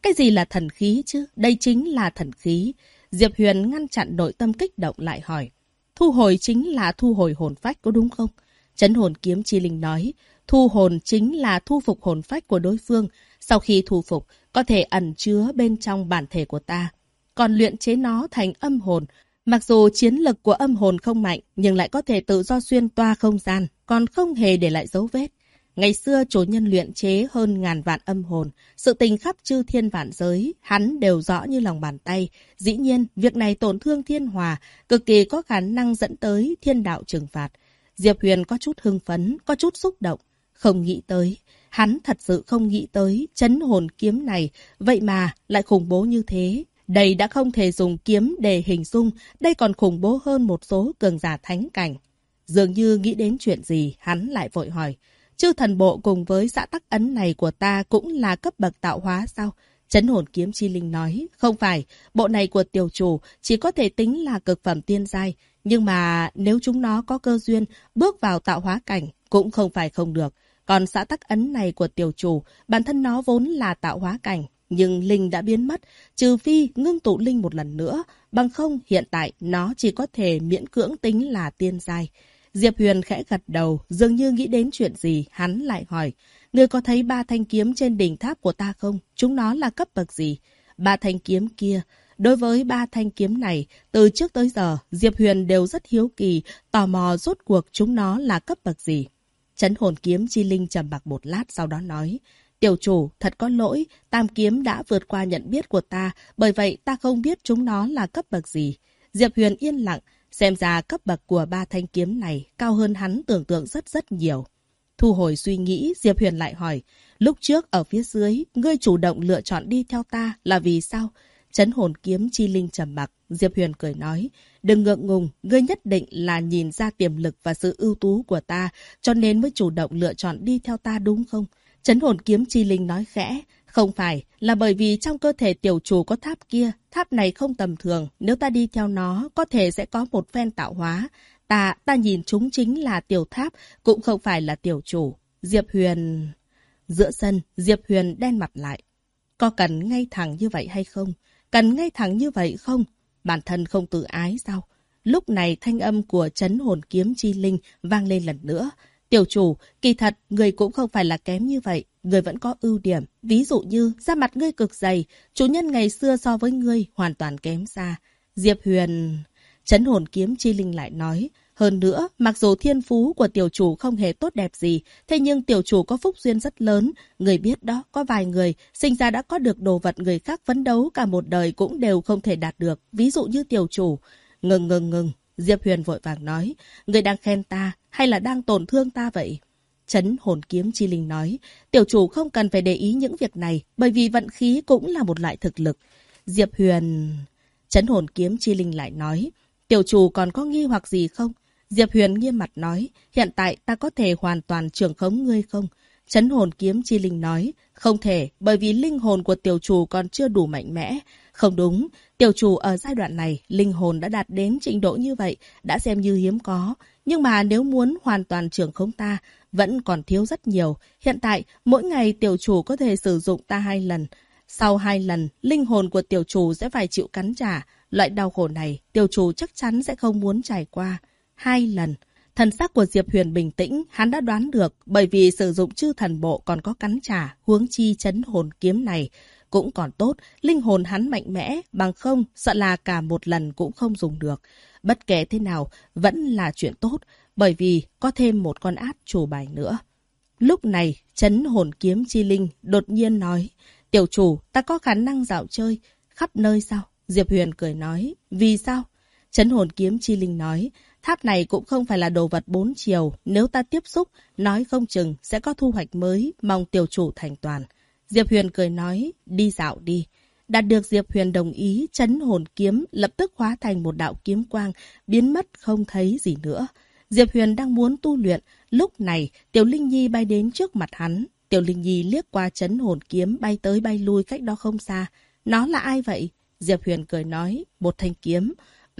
Cái gì là thần khí chứ? Đây chính là thần khí. Diệp Huyền ngăn chặn nội tâm kích động lại hỏi. Thu hồi chính là thu hồi hồn phách có đúng không? Trấn hồn kiếm chi linh nói. Thu hồn chính là thu phục hồn phách của đối phương. Sau khi thu phục, có thể ẩn chứa bên trong bản thể của ta. Còn luyện chế nó thành âm hồn. Mặc dù chiến lực của âm hồn không mạnh, nhưng lại có thể tự do xuyên toa không gian, còn không hề để lại dấu vết. Ngày xưa chủ nhân luyện chế hơn ngàn vạn âm hồn, sự tình khắp chư thiên vạn giới, hắn đều rõ như lòng bàn tay. Dĩ nhiên, việc này tổn thương thiên hòa, cực kỳ có khả năng dẫn tới thiên đạo trừng phạt. Diệp Huyền có chút hưng phấn, có chút xúc động. Không nghĩ tới, hắn thật sự không nghĩ tới trấn hồn kiếm này, vậy mà lại khủng bố như thế. Đây đã không thể dùng kiếm để hình dung, đây còn khủng bố hơn một số cường giả thánh cảnh. Dường như nghĩ đến chuyện gì, hắn lại vội hỏi. Chư thần bộ cùng với xã tắc ấn này của ta cũng là cấp bậc tạo hóa sao? Trấn hồn kiếm chi linh nói, không phải, bộ này của tiểu chủ chỉ có thể tính là cực phẩm tiên giai. Nhưng mà nếu chúng nó có cơ duyên, bước vào tạo hóa cảnh cũng không phải không được. Còn xã tắc ấn này của tiểu chủ, bản thân nó vốn là tạo hóa cảnh. Nhưng linh đã biến mất, trừ phi ngưng tụ linh một lần nữa. Bằng không hiện tại nó chỉ có thể miễn cưỡng tính là tiên giai. Diệp Huyền khẽ gật đầu, dường như nghĩ đến chuyện gì, hắn lại hỏi. Ngươi có thấy 3 thanh kiếm trên đỉnh tháp của ta không? Chúng nó là cấp bậc gì? 3 thanh kiếm kia. Đối với 3 thanh kiếm này, từ trước tới giờ, Diệp Huyền đều rất hiếu kỳ, tò mò rốt cuộc chúng nó là cấp bậc gì. Trấn hồn kiếm chi linh trầm mặc một lát sau đó nói. Tiểu chủ, thật có lỗi, tam kiếm đã vượt qua nhận biết của ta, bởi vậy ta không biết chúng nó là cấp bậc gì. Diệp Huyền yên lặng, xem ra cấp bậc của 3 thanh kiếm này cao hơn hắn tưởng tượng rất nhiều. Thu hồi suy nghĩ, Diệp Huyền lại hỏi, lúc trước ở phía dưới, ngươi chủ động lựa chọn đi theo ta là vì sao? Trấn hồn kiếm chi linh trầm mặc, Diệp Huyền cười nói, đừng ngượng ngùng, ngươi nhất định là nhìn ra tiềm lực và sự ưu tú của ta, cho nên mới chủ động lựa chọn đi theo ta đúng không? Trấn hồn kiếm chi linh nói khẽ, không phải, là bởi vì trong cơ thể tiểu chủ có tháp kia, tháp này không tầm thường, nếu ta đi theo nó, có thể sẽ có một phen tạo hóa. Ta nhìn chúng chính là tiểu tháp, cũng không phải là tiểu chủ. Diệp Huyền... Giữa sân, Diệp Huyền đen mặt lại. Có cần ngay thẳng như vậy hay không? Cần ngay thẳng như vậy không? Bản thân không tự ái sao? Lúc này thanh âm của trấn hồn kiếm chi linh vang lên lần nữa. Tiểu chủ, kỳ thật, người cũng không phải là kém như vậy. Người vẫn có ưu điểm. Ví dụ như, da mặt ngươi cực dày. Chủ nhân ngày xưa so với ngươi hoàn toàn kém xa. Diệp Huyền... Trấn hồn kiếm chi linh lại nói. Hơn nữa, mặc dù thiên phú của tiểu chủ không hề tốt đẹp gì, thế nhưng tiểu chủ có phúc duyên rất lớn. Người biết đó, có vài người sinh ra đã có được đồ vật người khác phấn đấu cả một đời cũng đều không thể đạt được. Ví dụ như tiểu chủ. Ngừng. Diệp Huyền vội vàng nói. Người đang khen ta hay là đang tổn thương ta vậy? Trấn hồn kiếm chi linh nói. Tiểu chủ không cần phải để ý những việc này, bởi vì vận khí cũng là một loại thực lực. Diệp Huyền... Trấn hồn kiếm chi linh lại nói. Tiểu chủ còn có nghi hoặc gì không? Diệp Huyền nghiêm mặt nói, hiện tại ta có thể hoàn toàn trưởng khống ngươi không? Trấn hồn kiếm chi linh nói, không thể, bởi vì linh hồn của tiểu chủ còn chưa đủ mạnh mẽ. Không đúng, tiểu chủ ở giai đoạn này, linh hồn đã đạt đến trình độ như vậy, đã xem như hiếm có. Nhưng mà nếu muốn hoàn toàn trưởng khống ta, vẫn còn thiếu rất nhiều. Hiện tại, mỗi ngày tiểu chủ có thể sử dụng ta 2 lần. Sau 2 lần, linh hồn của tiểu chủ sẽ phải chịu cắn trả. Loại đau khổ này, tiểu chủ chắc chắn sẽ không muốn trải qua. 2 lần. Thần sắc của Diệp Huyền bình tĩnh, hắn đã đoán được, bởi vì sử dụng chư thần bộ còn có cắn trả, huống chi trấn hồn kiếm này. Cũng còn tốt, linh hồn hắn mạnh mẽ, bằng không, sợ là cả một lần cũng không dùng được. Bất kể thế nào, vẫn là chuyện tốt, bởi vì có thêm một con át chủ bài nữa. Lúc này, trấn hồn kiếm chi linh đột nhiên nói, tiểu chủ, ta có khả năng dạo chơi, khắp nơi sao? Diệp Huyền cười nói, vì sao? Trấn hồn kiếm chi linh nói, tháp này cũng không phải là đồ vật 4 chiều, nếu ta tiếp xúc, nói không chừng sẽ có thu hoạch mới, mong tiểu chủ thành toàn. Diệp Huyền cười nói, đi dạo đi. Đạt được Diệp Huyền đồng ý, trấn hồn kiếm lập tức hóa thành một đạo kiếm quang, biến mất không thấy gì nữa. Diệp Huyền đang muốn tu luyện, lúc này Tiểu Linh Nhi bay đến trước mặt hắn. Tiểu Linh Nhi liếc qua trấn hồn kiếm bay tới bay lui cách đó không xa. Nó là ai vậy? Diệp Huyền cười nói, một thanh kiếm.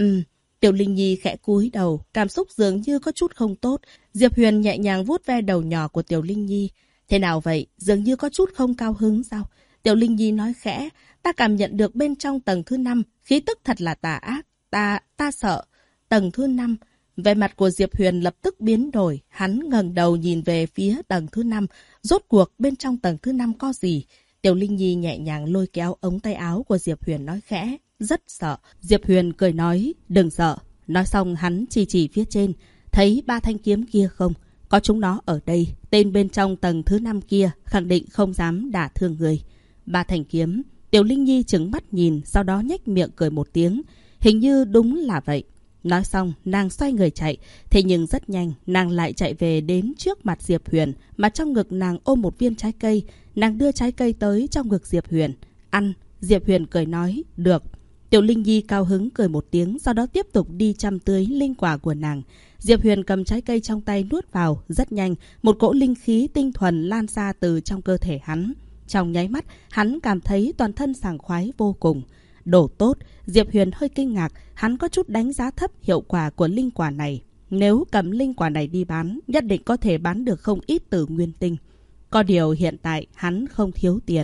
Tiểu Linh Nhi khẽ cúi đầu, cảm xúc dường như có chút không tốt. Diệp Huyền nhẹ nhàng vuốt ve đầu nhỏ của Tiểu Linh Nhi. Thế nào vậy? Dường như có chút không cao hứng sao? Tiểu Linh Nhi nói khẽ, ta cảm nhận được bên trong tầng thứ 5, khí tức thật là tà ác, ta sợ. Tầng thứ 5, vẻ mặt của Diệp Huyền lập tức biến đổi, hắn ngẩng đầu nhìn về phía tầng thứ 5, rốt cuộc bên trong tầng thứ 5 có gì? Tiểu Linh Nhi nhẹ nhàng lôi kéo ống tay áo của Diệp Huyền nói khẽ, rất sợ. Diệp Huyền cười nói, đừng sợ. Nói xong hắn chỉ phía trên, thấy 3 thanh kiếm kia không? Có chúng nó ở đây, tên bên trong tầng thứ 5 kia khẳng định không dám đả thương người. 3 thanh kiếm, Tiểu Linh Nhi trừng mắt nhìn, sau đó nhếch miệng cười một tiếng. Hình như đúng là vậy. Nói xong, nàng xoay người chạy. Thế nhưng rất nhanh, nàng lại chạy về đến trước mặt Diệp Huyền, mà trong ngực nàng ôm một viên trái cây. Nàng đưa trái cây tới trong ngực Diệp Huyền. Ăn, Diệp Huyền cười nói, được. Tiểu Linh Nhi cao hứng cười một tiếng, sau đó tiếp tục đi chăm tưới linh quả của nàng. Diệp Huyền cầm trái cây trong tay nuốt vào, rất nhanh, một cỗ linh khí tinh thuần lan ra từ trong cơ thể hắn. Trong nháy mắt, hắn cảm thấy toàn thân sảng khoái vô cùng. Đồ tốt, Diệp Huyền hơi kinh ngạc, hắn có chút đánh giá thấp hiệu quả của linh quả này. Nếu cầm linh quả này đi bán, nhất định có thể bán được không ít từ nguyên tinh. Có điều hiện tại hắn không thiếu tiền.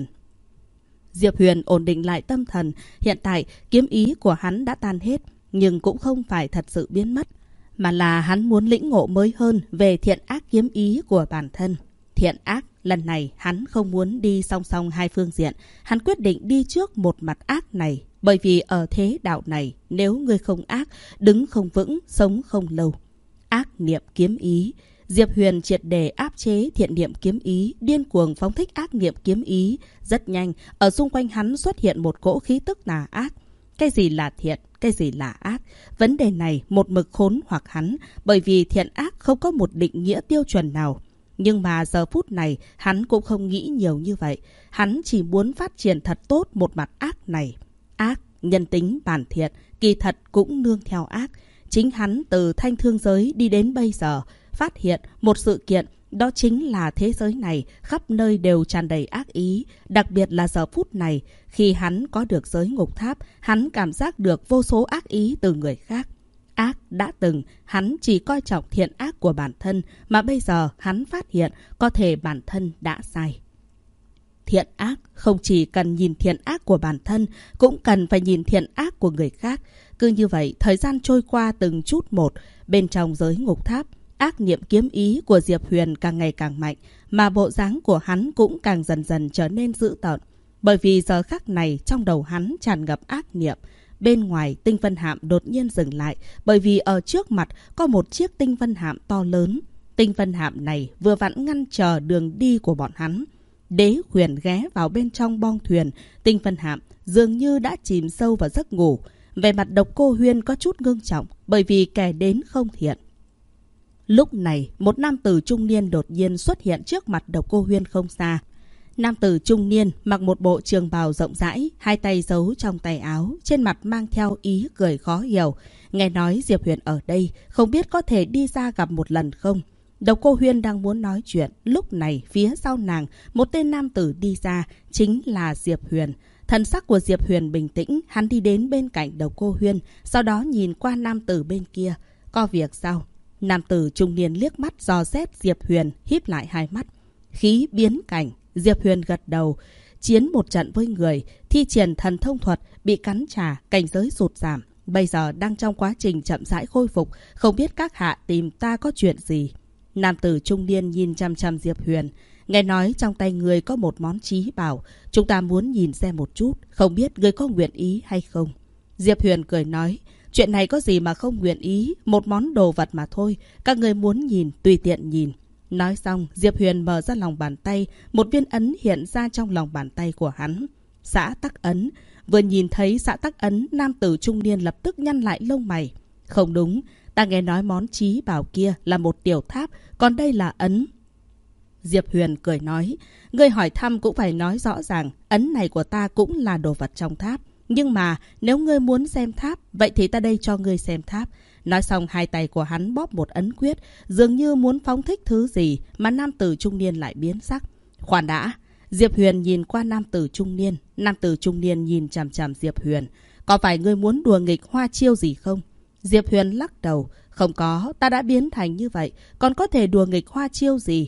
Diệp Huyền ổn định lại tâm thần, hiện tại kiếm ý của hắn đã tan hết, nhưng cũng không phải thật sự biến mất, mà là hắn muốn lĩnh ngộ mới hơn về thiện ác kiếm ý của bản thân. Thiện ác, lần này hắn không muốn đi song song hai phương diện, hắn quyết định đi trước một mặt ác này, bởi vì ở thế đạo này, nếu người không ác, đứng không vững, sống không lâu. Ác niệm kiếm ý. Diệp Huyền triệt để áp chế thiện niệm kiếm ý, điên cuồng phóng thích ác niệm kiếm ý. Rất nhanh, ở xung quanh hắn xuất hiện một cỗ khí tức tà ác. Cái gì là thiện, cái gì là ác? Vấn đề này một mực khốn hoặc hắn, bởi vì thiện ác không có một định nghĩa tiêu chuẩn nào. Nhưng mà giờ phút này, hắn cũng không nghĩ nhiều như vậy. Hắn chỉ muốn phát triển thật tốt một mặt ác này. Ác, nhân tính, bản thiện, kỳ thật cũng nương theo ác. Chính hắn từ thanh thương giới đi đến bây giờ, phát hiện một sự kiện, đó chính là thế giới này khắp nơi đều tràn đầy ác ý. Đặc biệt là giờ phút này, khi hắn có được giới ngục tháp, hắn cảm giác được vô số ác ý từ người khác. Ác đã từng, hắn chỉ coi trọng thiện ác của bản thân, mà bây giờ hắn phát hiện có thể bản thân đã sai. Thiện ác không chỉ cần nhìn thiện ác của bản thân, cũng cần phải nhìn thiện ác của người khác. Cứ như vậy, thời gian trôi qua từng chút một, bên trong giới ngục tháp, ác niệm kiếm ý của Diệp Huyền càng ngày càng mạnh, mà bộ dáng của hắn cũng càng dần dần trở nên dữ tợn. Bởi vì giờ khắc này trong đầu hắn tràn ngập ác niệm. Bên ngoài, tinh vân hạm đột nhiên dừng lại, bởi vì ở trước mặt có một chiếc tinh vân hạm to lớn. Tinh vân hạm này vừa vặn ngăn trở đường đi của bọn hắn. Đế Huyền ghé vào bên trong bong thuyền, tinh vân hạm dường như đã chìm sâu vào giấc ngủ. Về mặt Độc Cô Huyên có chút ngưng trọng, bởi vì kẻ đến không thiện. Lúc này, một nam tử trung niên đột nhiên xuất hiện trước mặt Độc Cô Huyên không xa. Nam tử trung niên mặc một bộ trường bào rộng rãi, hai tay giấu trong tay áo, trên mặt mang theo ý cười khó hiểu. Nghe nói Diệp Huyền ở đây, không biết có thể đi ra gặp một lần không? Độc Cô Huyên đang muốn nói chuyện, lúc này phía sau nàng, một tên nam tử đi ra, chính là Diệp Huyền. Thần sắc của Diệp Huyền bình tĩnh, hắn đi đến bên cạnh Độc Cô Huyên, sau đó nhìn qua nam tử bên kia. Có việc sao? Nam tử trung niên liếc mắt dò xét Diệp Huyền, híp lại hai mắt. Khí biến cảnh. Diệp Huyền gật đầu. Chiến một trận với người, thi triển thần thông thuật, bị cắn trả, cảnh giới sụt giảm. Bây giờ đang trong quá trình chậm rãi khôi phục, không biết các hạ tìm ta có chuyện gì. Nam tử trung niên nhìn chăm chăm Diệp Huyền. Nghe nói trong tay người có một món chí bảo, chúng ta muốn nhìn xem một chút, không biết người có nguyện ý hay không. Diệp Huyền cười nói, chuyện này có gì mà không nguyện ý, một món đồ vật mà thôi, các người muốn nhìn, tùy tiện nhìn. Nói xong, Diệp Huyền mở ra lòng bàn tay, một viên ấn hiện ra trong lòng bàn tay của hắn. Xã tắc ấn. Vừa nhìn thấy xã tắc ấn, nam tử trung niên lập tức nhăn lại lông mày. Không đúng, ta nghe nói món chí bảo kia là một tiểu tháp, còn đây là ấn. Diệp Huyền cười nói, ngươi hỏi thăm cũng phải nói rõ ràng, ấn này của ta cũng là đồ vật trong tháp. Nhưng mà nếu ngươi muốn xem tháp, vậy thì ta đây cho ngươi xem tháp. Nói xong hai tay của hắn bóp một ấn quyết, dường như muốn phóng thích thứ gì mà nam tử trung niên lại biến sắc. Khoan đã. Diệp Huyền nhìn qua nam tử trung niên nhìn chằm chằm Diệp Huyền. Có phải ngươi muốn đùa nghịch hoa chiêu gì không? Diệp Huyền lắc đầu. Không có, ta đã biến thành như vậy, còn có thể đùa nghịch hoa chiêu gì?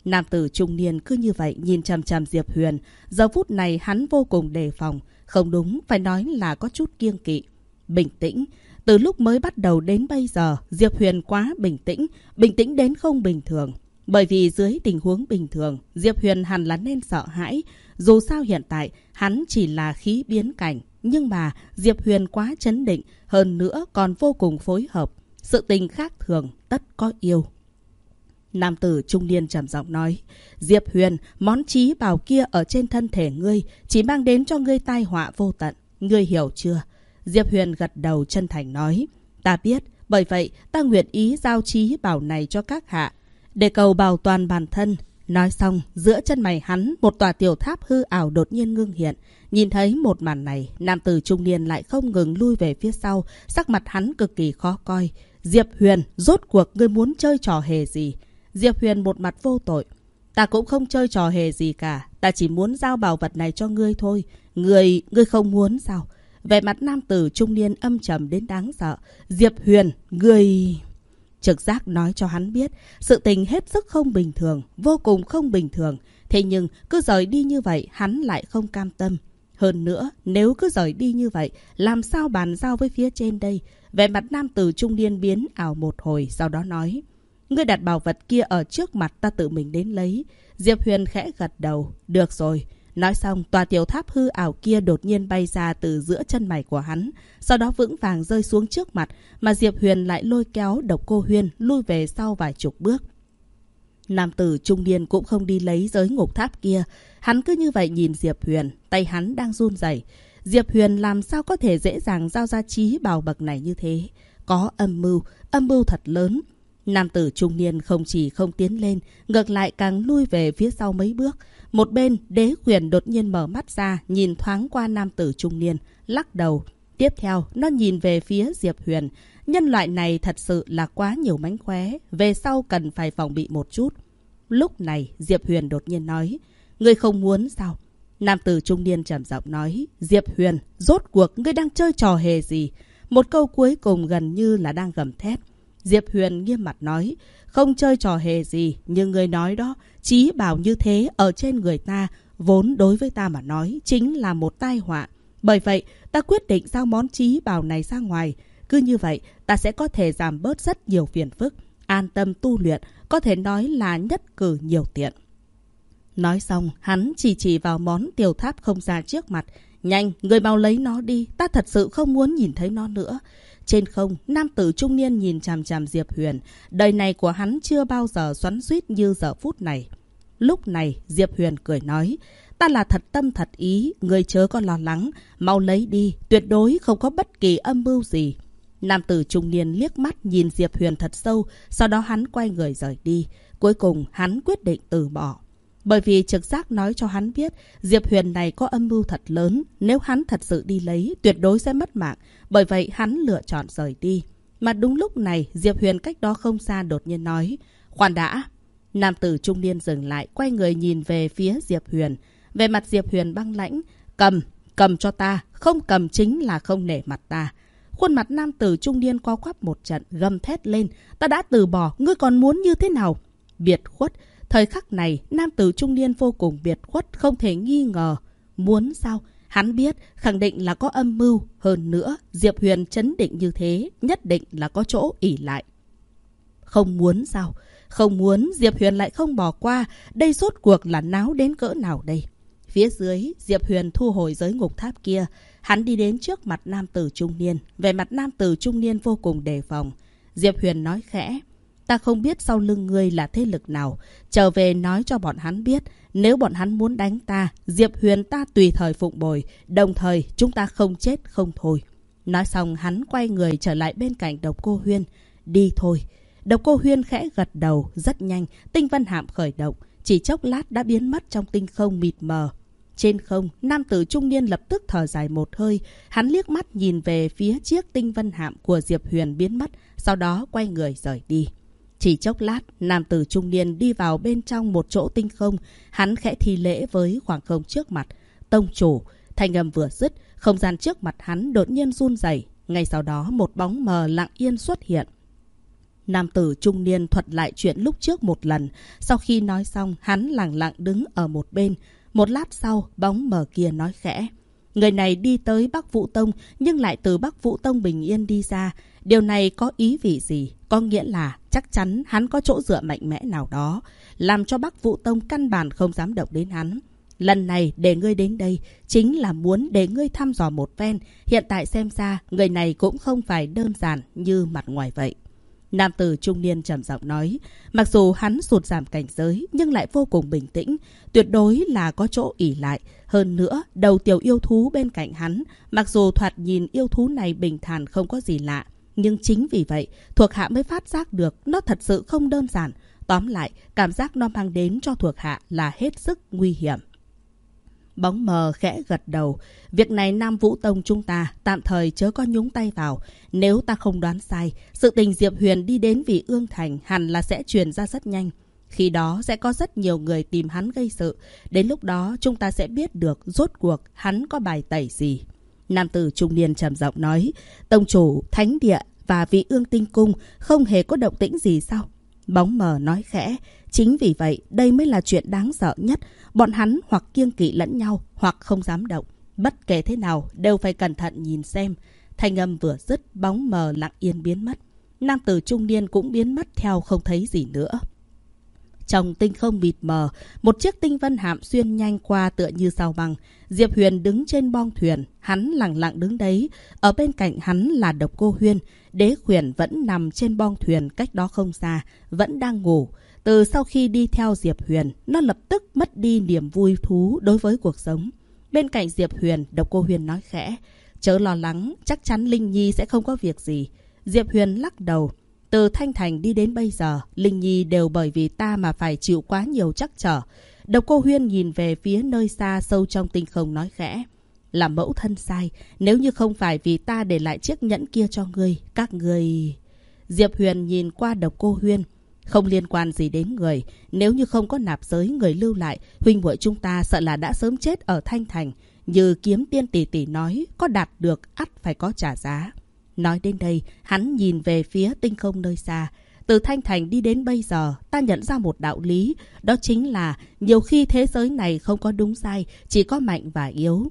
Nam tử trung niên cứ như vậy nhìn chằm chằm Diệp Huyền. Giờ phút này hắn vô cùng đề phòng. Không đúng, phải nói là có chút kiêng kỵ. Bình tĩnh. Từ lúc mới bắt đầu đến bây giờ, Diệp Huyền quá bình tĩnh đến không bình thường. Bởi vì dưới tình huống bình thường, Diệp Huyền hẳn là nên sợ hãi. Dù sao hiện tại, hắn chỉ là khí biến cảnh. Nhưng mà Diệp Huyền quá trấn định, hơn nữa còn vô cùng phối hợp. Sự tình khác thường, tất có yêu. Nam tử trung niên trầm giọng nói, Diệp Huyền, món trí bảo kia ở trên thân thể ngươi chỉ mang đến cho ngươi tai họa vô tận. Ngươi hiểu chưa? Diệp Huyền gật đầu chân thành nói, ta biết, bởi vậy ta nguyện ý giao trí bảo này cho các hạ, để cầu bảo toàn bản thân. Nói xong, giữa chân mày hắn, một tòa tiểu tháp hư ảo đột nhiên ngưng hiện. Nhìn thấy một màn này, nam tử trung niên lại không ngừng lui về phía sau, sắc mặt hắn cực kỳ khó coi. Diệp Huyền, rốt cuộc ngươi muốn chơi trò hề gì? Diệp Huyền một mặt vô tội. Ta cũng không chơi trò hề gì cả, ta chỉ muốn giao bảo vật này cho ngươi thôi. Ngươi không muốn sao? Vẻ mặt nam tử trung niên âm trầm đến đáng sợ. Diệp Huyền, ngươi... Trực giác nói cho hắn biết, sự tình hết sức không bình thường, vô cùng không bình thường. Thế nhưng, cứ rời đi như vậy, hắn lại không cam tâm. Hơn nữa, nếu cứ rời đi như vậy, làm sao bàn giao với phía trên đây? Vẻ mặt nam tử trung niên biến ảo một hồi, sau đó nói, ngươi đặt bảo vật kia ở trước mặt, ta tự mình đến lấy. Diệp Huyền khẽ gật đầu, được rồi. Nói xong, tòa tiểu tháp hư ảo kia đột nhiên bay ra từ giữa chân mày của hắn, sau đó vững vàng rơi xuống trước mặt, mà Diệp Huyền lại lôi kéo Độc Cô Huyên lui về sau vài chục bước. Nam tử trung niên cũng không đi lấy giới ngục tháp kia, hắn cứ như vậy nhìn Diệp Huyền, tay hắn đang run rẩy. Diệp Huyền làm sao có thể dễ dàng giao ra trí bảo bậc này như thế? Có âm mưu thật lớn. Nam tử trung niên không chỉ không tiến lên, ngược lại càng lui về phía sau mấy bước. Một bên, Đế Huyền đột nhiên mở mắt ra, nhìn thoáng qua nam tử trung niên, lắc đầu. Tiếp theo, nó nhìn về phía Diệp Huyền. Nhân loại này thật sự là quá nhiều mánh khóe, về sau cần phải phòng bị một chút. Lúc này, Diệp Huyền đột nhiên nói, ngươi không muốn sao? Nam tử trung niên trầm giọng nói, Diệp Huyền, rốt cuộc ngươi đang chơi trò hề gì? Một câu cuối cùng gần như là đang gầm thét. Diệp Huyền nghiêm mặt nói, không chơi trò hề gì, nhưng người nói đó, trí bảo như thế ở trên người ta, vốn đối với ta mà nói, chính là một tai họa. Bởi vậy, ta quyết định giao món trí bảo này ra ngoài. Cứ như vậy, ta sẽ có thể giảm bớt rất nhiều phiền phức, an tâm tu luyện, có thể nói là nhất cử nhiều tiện. Nói xong, hắn chỉ vào món tiểu tháp không gian trước mặt. Nhanh, người mau lấy nó đi, ta thật sự không muốn nhìn thấy nó nữa. Trên không, nam tử trung niên nhìn chằm chằm Diệp Huyền. Đời này của hắn chưa bao giờ xoắn xuýt như giờ phút này. Lúc này, Diệp Huyền cười nói, ta là thật tâm thật ý, người chớ có lo lắng, mau lấy đi, tuyệt đối không có bất kỳ âm mưu gì. Nam tử trung niên liếc mắt nhìn Diệp Huyền thật sâu, sau đó hắn quay người rời đi. Cuối cùng, hắn quyết định từ bỏ. Bởi vì trực giác nói cho hắn biết Diệp Huyền này có âm mưu thật lớn. Nếu hắn thật sự đi lấy, tuyệt đối sẽ mất mạng. Bởi vậy hắn lựa chọn rời đi. Mà đúng lúc này, Diệp Huyền cách đó không xa đột nhiên nói, khoan đã. Nam tử trung niên dừng lại, quay người nhìn về phía Diệp Huyền. Về mặt Diệp Huyền băng lãnh, cầm cho ta, không cầm chính là không nể mặt ta. Khuôn mặt nam tử trung niên co quắp một trận, gầm thét lên, ta đã từ bỏ, ngươi còn muốn như thế nào? Biệt khuất. Thời khắc này, nam tử trung niên vô cùng biệt khuất, không thể nghi ngờ. Muốn sao? Hắn biết, khẳng định là có âm mưu. Hơn nữa, Diệp Huyền trấn định như thế, nhất định là có chỗ ỷ lại. Không muốn sao? Không muốn, Diệp Huyền lại không bỏ qua. Đây rốt cuộc là náo đến cỡ nào đây? Phía dưới, Diệp Huyền thu hồi giới ngục tháp kia. Hắn đi đến trước mặt nam tử trung niên. Về mặt nam tử trung niên vô cùng đề phòng. Diệp Huyền nói khẽ, ta không biết sau lưng ngươi là thế lực nào. Trở về nói cho bọn hắn biết. Nếu bọn hắn muốn đánh ta, Diệp Huyền ta tùy thời phụng bồi. Đồng thời chúng ta không chết không thôi. Nói xong hắn quay người trở lại bên cạnh Độc Cô Huyên. Đi thôi. Độc Cô Huyên khẽ gật đầu. Rất nhanh, tinh vân hạm khởi động. Chỉ chốc lát đã biến mất trong tinh không mịt mờ. Trên không, nam tử trung niên lập tức thở dài một hơi. Hắn liếc mắt nhìn về phía chiếc tinh vân hạm của Diệp Huyền biến mất. Sau đó quay người rời đi. Chỉ chốc lát, nam tử trung niên đi vào bên trong một chỗ tinh không. Hắn khẽ thi lễ với khoảng không trước mặt. Tông chủ, thanh âm vừa dứt, không gian trước mặt hắn đột nhiên run rẩy. Ngay sau đó một bóng mờ lặng yên xuất hiện. Nam tử trung niên thuật lại chuyện lúc trước một lần. Sau khi nói xong, hắn lặng lặng đứng ở một bên. Một lát sau, bóng mờ kia nói khẽ. Người này đi tới Bắc Vũ Tông, nhưng lại từ Bắc Vũ Tông bình yên đi ra. Điều này có ý vị gì? Có nghĩa là chắc chắn hắn có chỗ dựa mạnh mẽ nào đó, làm cho Bắc Vũ Tông căn bản không dám động đến hắn. Lần này để ngươi đến đây chính là muốn để ngươi thăm dò một phen. Hiện tại xem ra người này cũng không phải đơn giản như mặt ngoài vậy. Nam tử trung niên trầm giọng nói. Mặc dù hắn sụt giảm cảnh giới nhưng lại vô cùng bình tĩnh, tuyệt đối là có chỗ ỷ lại. Hơn nữa, đầu tiểu yêu thú bên cạnh hắn, mặc dù thoạt nhìn yêu thú này bình thản không có gì lạ, nhưng chính vì vậy, thuộc hạ mới phát giác được nó thật sự không đơn giản. Tóm lại, cảm giác nó mang đến cho thuộc hạ là hết sức nguy hiểm. Bóng mờ khẽ gật đầu. Việc này Nam Vũ Tông chúng ta tạm thời chớ có nhúng tay vào. Nếu ta không đoán sai, sự tình Diệp Huyền đi đến Vị Ương Thành hẳn là sẽ truyền ra rất nhanh. Khi đó sẽ có rất nhiều người tìm hắn gây sự. Đến lúc đó chúng ta sẽ biết được rốt cuộc hắn có bài tẩy gì. Nam tử trung niên trầm giọng nói. Tông chủ, thánh địa và Vị Ương Tinh Cung không hề có động tĩnh gì sao? Bóng mờ nói khẽ. Chính vì vậy, đây mới là chuyện đáng sợ nhất. Bọn hắn hoặc kiêng kỵ lẫn nhau, hoặc không dám động. Bất kể thế nào, đều phải cẩn thận nhìn xem. Thanh âm vừa dứt, bóng mờ lặng yên biến mất. Nam tử trung niên cũng biến mất theo không thấy gì nữa. Trong tinh không mịt mờ, một chiếc tinh vân hạm xuyên nhanh qua tựa như sao băng. Diệp Huyền đứng trên bong thuyền, hắn lặng lặng đứng đấy. Ở bên cạnh hắn là Độc Cô Huyên. Đế Khuyển vẫn nằm trên bong thuyền cách đó không xa, vẫn đang ngủ. Từ sau khi đi theo Diệp Huyền, nó lập tức mất đi niềm vui thú đối với cuộc sống. Bên cạnh Diệp Huyền, Độc Cô Huyên nói khẽ. Chớ lo lắng, chắc chắn Linh Nhi sẽ không có việc gì. Diệp Huyền lắc đầu. Từ Thanh Thành đi đến bây giờ, Linh Nhi đều bởi vì ta mà phải chịu quá nhiều trắc trở. Độc Cô Huyên nhìn về phía nơi xa sâu trong tinh không nói khẽ. Là mẫu thân sai, nếu như không phải vì ta để lại chiếc nhẫn kia cho ngươi, các ngươi... Diệp Huyền nhìn qua Độc Cô Huyên. Không liên quan gì đến người. Nếu như không có nạp giới người lưu lại, huynh muội chúng ta sợ là đã sớm chết ở Thanh Thành. Như Kiếm Tiên tỷ tỷ nói, có đạt được ắt phải có trả giá. Nói đến đây, hắn nhìn về phía tinh không nơi xa. Từ Thanh Thành đi đến bây giờ, ta nhận ra một đạo lý. Đó chính là nhiều khi thế giới này không có đúng sai, chỉ có mạnh và yếu.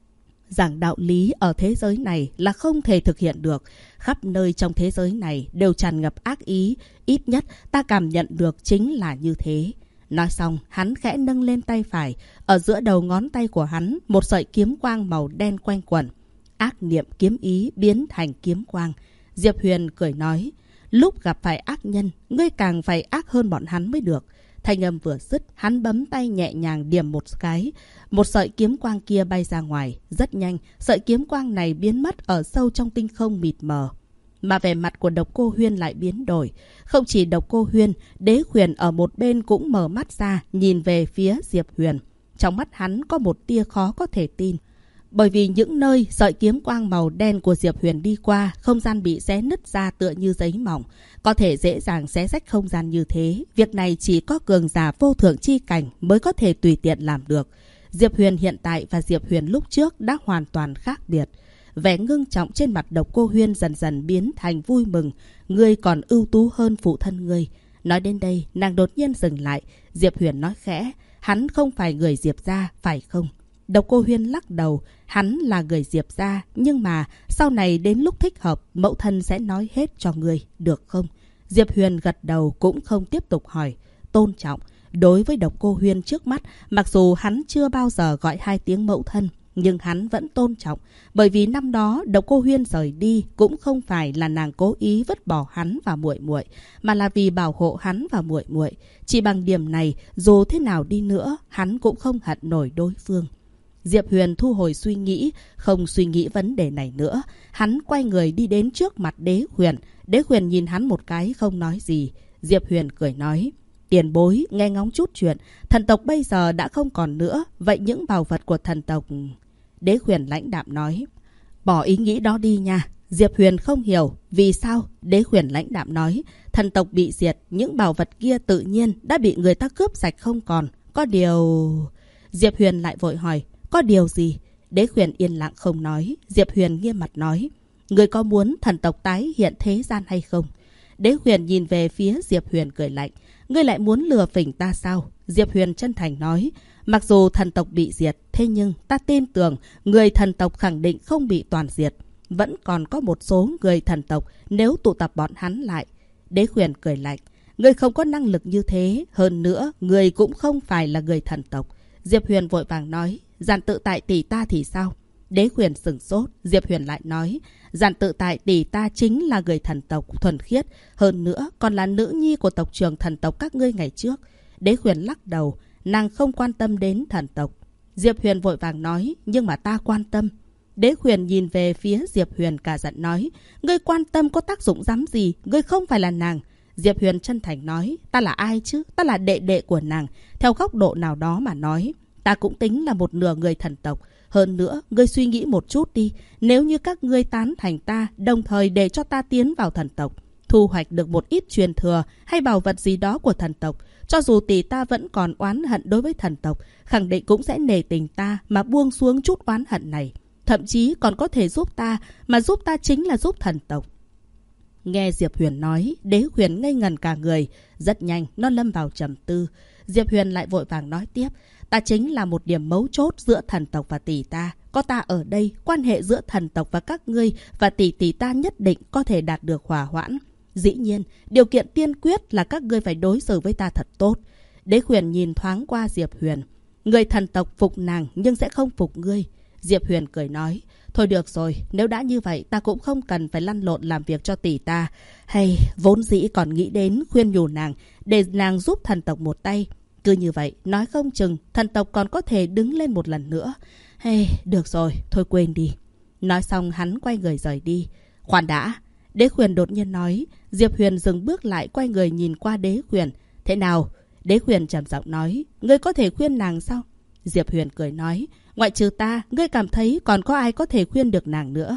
Rằng đạo lý ở thế giới này là không thể thực hiện được. Khắp nơi trong thế giới này đều tràn ngập ác ý. Ít nhất ta cảm nhận được chính là như thế. Nói xong, hắn khẽ nâng lên tay phải. Ở giữa đầu ngón tay của hắn, một sợi kiếm quang màu đen quanh quẩn. Ác niệm kiếm ý biến thành kiếm quang. Diệp Huyền cười nói. Lúc gặp phải ác nhân, ngươi càng phải ác hơn bọn hắn mới được. Thanh âm vừa dứt, hắn bấm tay nhẹ nhàng điểm một cái. Một sợi kiếm quang kia bay ra ngoài. Rất nhanh, sợi kiếm quang này biến mất ở sâu trong tinh không mịt mờ. Mà vẻ mặt của Độc Cô Huyên lại biến đổi. Không chỉ Độc Cô Huyên, Đế Khuyển ở một bên cũng mở mắt ra, nhìn về phía Diệp Huyền. Trong mắt hắn có một tia khó có thể tin. Bởi vì những nơi sợi kiếm quang màu đen của Diệp Huyền đi qua, không gian bị xé nứt ra tựa như giấy mỏng. Có thể dễ dàng xé rách không gian như thế. Việc này chỉ có cường giả vô thượng chi cảnh mới có thể tùy tiện làm được. Diệp Huyền hiện tại và Diệp Huyền lúc trước đã hoàn toàn khác biệt. Vẻ ngưng trọng trên mặt Độc Cô Huyên dần dần biến thành vui mừng. Ngươi còn ưu tú hơn phụ thân ngươi. Nói đến đây, nàng đột nhiên dừng lại. Diệp Huyền nói khẽ. Hắn không phải người Diệp gia, phải không? Độc Cô Huyên lắc đầu. Hắn là người Diệp gia, nhưng mà sau này đến lúc thích hợp, mẫu thân sẽ nói hết cho ngươi, được không? Diệp Huyền gật đầu cũng không tiếp tục hỏi. Tôn trọng. Đối với Độc Cô Huyên trước mắt, mặc dù hắn chưa bao giờ gọi hai tiếng mẫu thân, nhưng hắn vẫn tôn trọng. Bởi vì năm đó Độc Cô Huyên rời đi cũng không phải là nàng cố ý vứt bỏ hắn và muội muội, mà là vì bảo hộ hắn và muội muội. Chỉ bằng điểm này, dù thế nào đi nữa, hắn cũng không hận nổi đối phương. Diệp Huyền thu hồi suy nghĩ, không suy nghĩ vấn đề này nữa. Hắn quay người đi đến trước mặt Đế Huyền. Đế Huyền nhìn hắn một cái không nói gì. Diệp Huyền cười nói. Tiền bối, nghe ngóng chút chuyện. Thần tộc bây giờ đã không còn nữa. Vậy những bảo vật của thần tộc... Đế Huyền lãnh đạm nói. Bỏ ý nghĩ đó đi nha. Diệp Huyền không hiểu. Vì sao? Đế Huyền lãnh đạm nói. Thần tộc bị diệt. Những bảo vật kia tự nhiên đã bị người ta cướp sạch không còn. Có điều... Diệp Huyền lại vội hỏi. Có điều gì? Đế Huyền yên lặng không nói. Diệp Huyền nghiêm mặt nói. Người có muốn thần tộc tái hiện thế gian hay không? Đế Huyền nhìn về phía Diệp Huyền cười lạnh. Ngươi lại muốn lừa phỉnh ta sao? Diệp Huyền chân thành nói. Mặc dù thần tộc bị diệt, thế nhưng ta tin tưởng người thần tộc khẳng định không bị toàn diệt. Vẫn còn có một số người thần tộc nếu tụ tập bọn hắn lại. Đế Huyền cười lạnh. Ngươi không có năng lực như thế. Hơn nữa, ngươi cũng không phải là người thần tộc. Diệp Huyền vội vàng nói. Giản tự tại tỷ ta thì sao? Đế Huyền sửng sốt. Diệp Huyền lại nói. Giản tự tại tỷ ta chính là người thần tộc thuần khiết. Hơn nữa, còn là nữ nhi của tộc trưởng thần tộc các ngươi ngày trước. Đế Huyền lắc đầu. Nàng không quan tâm đến thần tộc. Diệp Huyền vội vàng nói. Nhưng mà ta quan tâm. Đế Huyền nhìn về phía Diệp Huyền cả giận nói. Ngươi quan tâm có tác dụng dám gì? Ngươi không phải là nàng. Diệp Huyền chân thành nói. Ta là ai chứ? Ta là đệ đệ của nàng. Theo góc độ nào đó mà nói, ta cũng tính là một nửa người thần tộc. Hơn nữa, ngươi suy nghĩ một chút đi. Nếu như các ngươi tán thành ta, đồng thời để cho ta tiến vào thần tộc, thu hoạch được một ít truyền thừa hay bảo vật gì đó của thần tộc, cho dù tỷ ta vẫn còn oán hận đối với thần tộc, khẳng định cũng sẽ nể tình ta mà buông xuống chút oán hận này. Thậm chí còn có thể giúp ta, mà giúp ta chính là giúp thần tộc. Nghe Diệp Huyền nói, Đế Huyền ngây ngần cả người. Rất nhanh, nó lâm vào trầm tư. Diệp Huyền lại vội vàng nói tiếp. Ta chính là một điểm mấu chốt giữa thần tộc và tỷ ta. Có ta ở đây, quan hệ giữa thần tộc và các ngươi và tỷ ta nhất định có thể đạt được hòa hoãn. Dĩ nhiên, điều kiện tiên quyết là các ngươi phải đối xử với ta thật tốt. Đế Huyền nhìn thoáng qua Diệp Huyền. Người thần tộc phục nàng nhưng sẽ không phục ngươi. Diệp Huyền cười nói. Thôi được rồi, nếu đã như vậy ta cũng không cần phải lăn lộn làm việc cho tỷ ta. Hay vốn dĩ còn nghĩ đến khuyên nhủ nàng để nàng giúp thần tộc một tay. Cứ như vậy, nói không chừng thần tộc còn có thể đứng lên một lần nữa. Hay được rồi, thôi quên đi. Nói xong hắn quay người rời đi. Khoan đã. Đế Huyền đột nhiên nói. Diệp Huyền dừng bước lại, quay người nhìn qua Đế Huyền. Thế nào? Đế Huyền trầm giọng nói. Ngươi có thể khuyên nàng sao? Diệp Huyền cười nói. Ngoại trừ ta, ngươi cảm thấy còn có ai có thể khuyên được nàng nữa?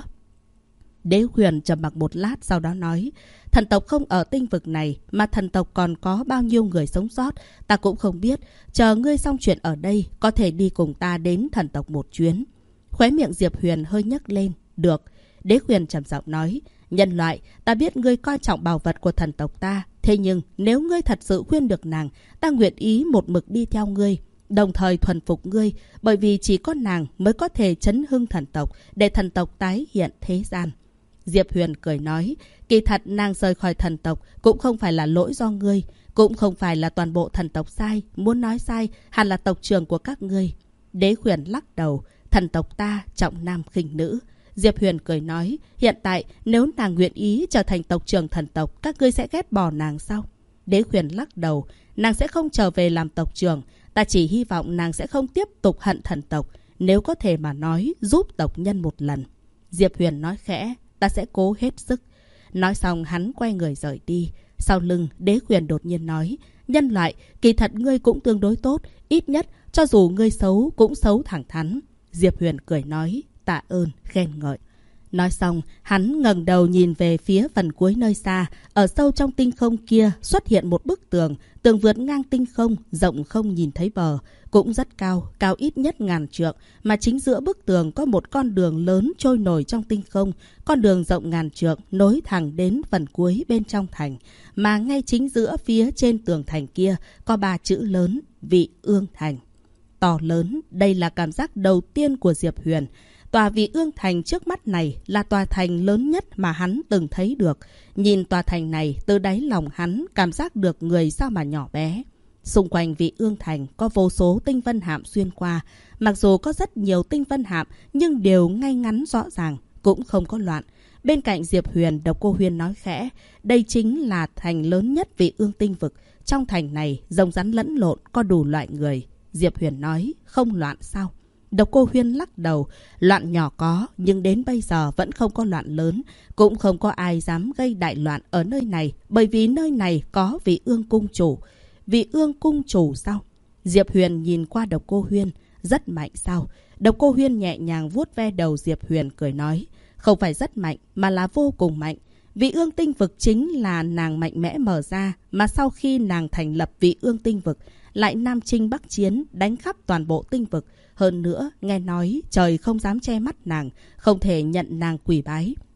Đế Huyền trầm mặc một lát, sau đó nói. Thần tộc không ở tinh vực này, mà thần tộc còn có bao nhiêu người sống sót, ta cũng không biết. Chờ ngươi xong chuyện ở đây, có thể đi cùng ta đến thần tộc một chuyến. Khóe miệng Diệp Huyền hơi nhấc lên. Được. Đế Huyền trầm giọng nói. Nhân loại, ta biết ngươi coi trọng bảo vật của thần tộc ta. Thế nhưng, nếu ngươi thật sự khuyên được nàng, ta nguyện ý một mực đi theo ngươi, đồng thời thuần phục ngươi, bởi vì chỉ có nàng mới có thể chấn hưng thần tộc, để thần tộc tái hiện thế gian. Diệp Huyền cười nói. Kỳ thật nàng rời khỏi thần tộc cũng không phải là lỗi do ngươi, cũng không phải là toàn bộ thần tộc sai. Muốn nói sai, hẳn là tộc trưởng của các ngươi. Đế Huyền lắc đầu. Thần tộc ta trọng nam khinh nữ. Diệp Huyền cười nói. Hiện tại nếu nàng nguyện ý trở thành tộc trưởng thần tộc, các ngươi sẽ ghét bỏ nàng sao? Đế Huyền lắc đầu. Nàng sẽ không trở về làm tộc trưởng. Ta chỉ hy vọng nàng sẽ không tiếp tục hận thần tộc. Nếu có thể mà nói, giúp tộc nhân một lần. Diệp Huyền nói khẽ. Ta sẽ cố hết sức. Nói xong hắn quay người rời đi. Sau lưng, Đế Huyền đột nhiên nói. Nhân loại, kỳ thật ngươi cũng tương đối tốt. Ít nhất, cho dù ngươi xấu, cũng xấu thẳng thắn. Diệp Huyền cười nói. Tạ ơn, khen ngợi. Nói xong, hắn ngẩng đầu nhìn về phía phần cuối nơi xa. Ở sâu trong tinh không kia xuất hiện một bức tường. Tường vượt ngang tinh không, rộng không nhìn thấy bờ. Cũng rất cao, cao ít nhất 1000 trượng. Mà chính giữa bức tường có một con đường lớn trôi nổi trong tinh không. Con đường rộng 1000 trượng nối thẳng đến phần cuối bên trong thành. Mà ngay chính giữa phía trên tường thành kia có 3 chữ lớn. Vị Ương Thành. To lớn, đây là cảm giác đầu tiên của Diệp Huyền. Tòa Vị Ương Thành trước mắt này là tòa thành lớn nhất mà hắn từng thấy được. Nhìn tòa thành này, từ đáy lòng hắn cảm giác được người sao mà nhỏ bé. Xung quanh Vị Ương Thành có vô số tinh vân hạm xuyên qua. Mặc dù có rất nhiều tinh vân hạm, nhưng đều ngay ngắn rõ ràng, cũng không có loạn. Bên cạnh Diệp Huyền, Độc Cô Huyên nói khẽ. Đây chính là thành lớn nhất Vị Ương tinh vực. Trong thành này, rồng rắn lẫn lộn, có đủ loại người. Diệp Huyền nói, không loạn sao? Độc Cô Huyên lắc đầu. Loạn nhỏ có, nhưng đến bây giờ vẫn không có loạn lớn. Cũng không có ai dám gây đại loạn ở nơi này, bởi vì nơi này có Vị Ương cung chủ. Vị Ương cung chủ sao? Diệp Huyền nhìn qua Độc Cô Huyên. Rất mạnh sao? Độc Cô Huyên nhẹ nhàng vuốt ve đầu Diệp Huyền cười nói. Không phải rất mạnh, mà là vô cùng mạnh. Vị Ương tinh vực chính là nàng mạnh mẽ mở ra, mà sau khi nàng thành lập Vị Ương tinh vực, lại nam chinh bắc chiến, đánh khắp toàn bộ tinh vực. Hơn nữa, nghe nói trời không dám che mắt nàng, không thể nhận nàng quỳ bái.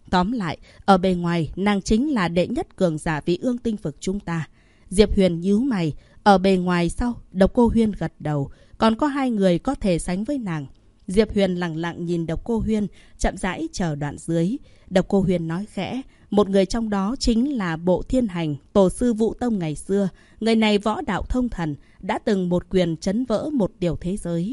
Tóm lại, ở bề ngoài, nàng chính là đệ nhất cường giả Vị Ương tinh vực chúng ta. Diệp Huyền nhíu mày. Ở bề ngoài sau, Độc Cô Huyên gật đầu. Còn có 2 người có thể sánh với nàng. Diệp Huyền lặng lặng nhìn Độc Cô Huyên, chậm rãi chờ đoạn dưới. Độc Cô Huyên nói khẽ. Một người trong đó chính là Bộ Thiên Hành, tổ sư Vũ Tông ngày xưa. Người này võ đạo thông thần, đã từng một quyền trấn vỡ một tiểu thế giới.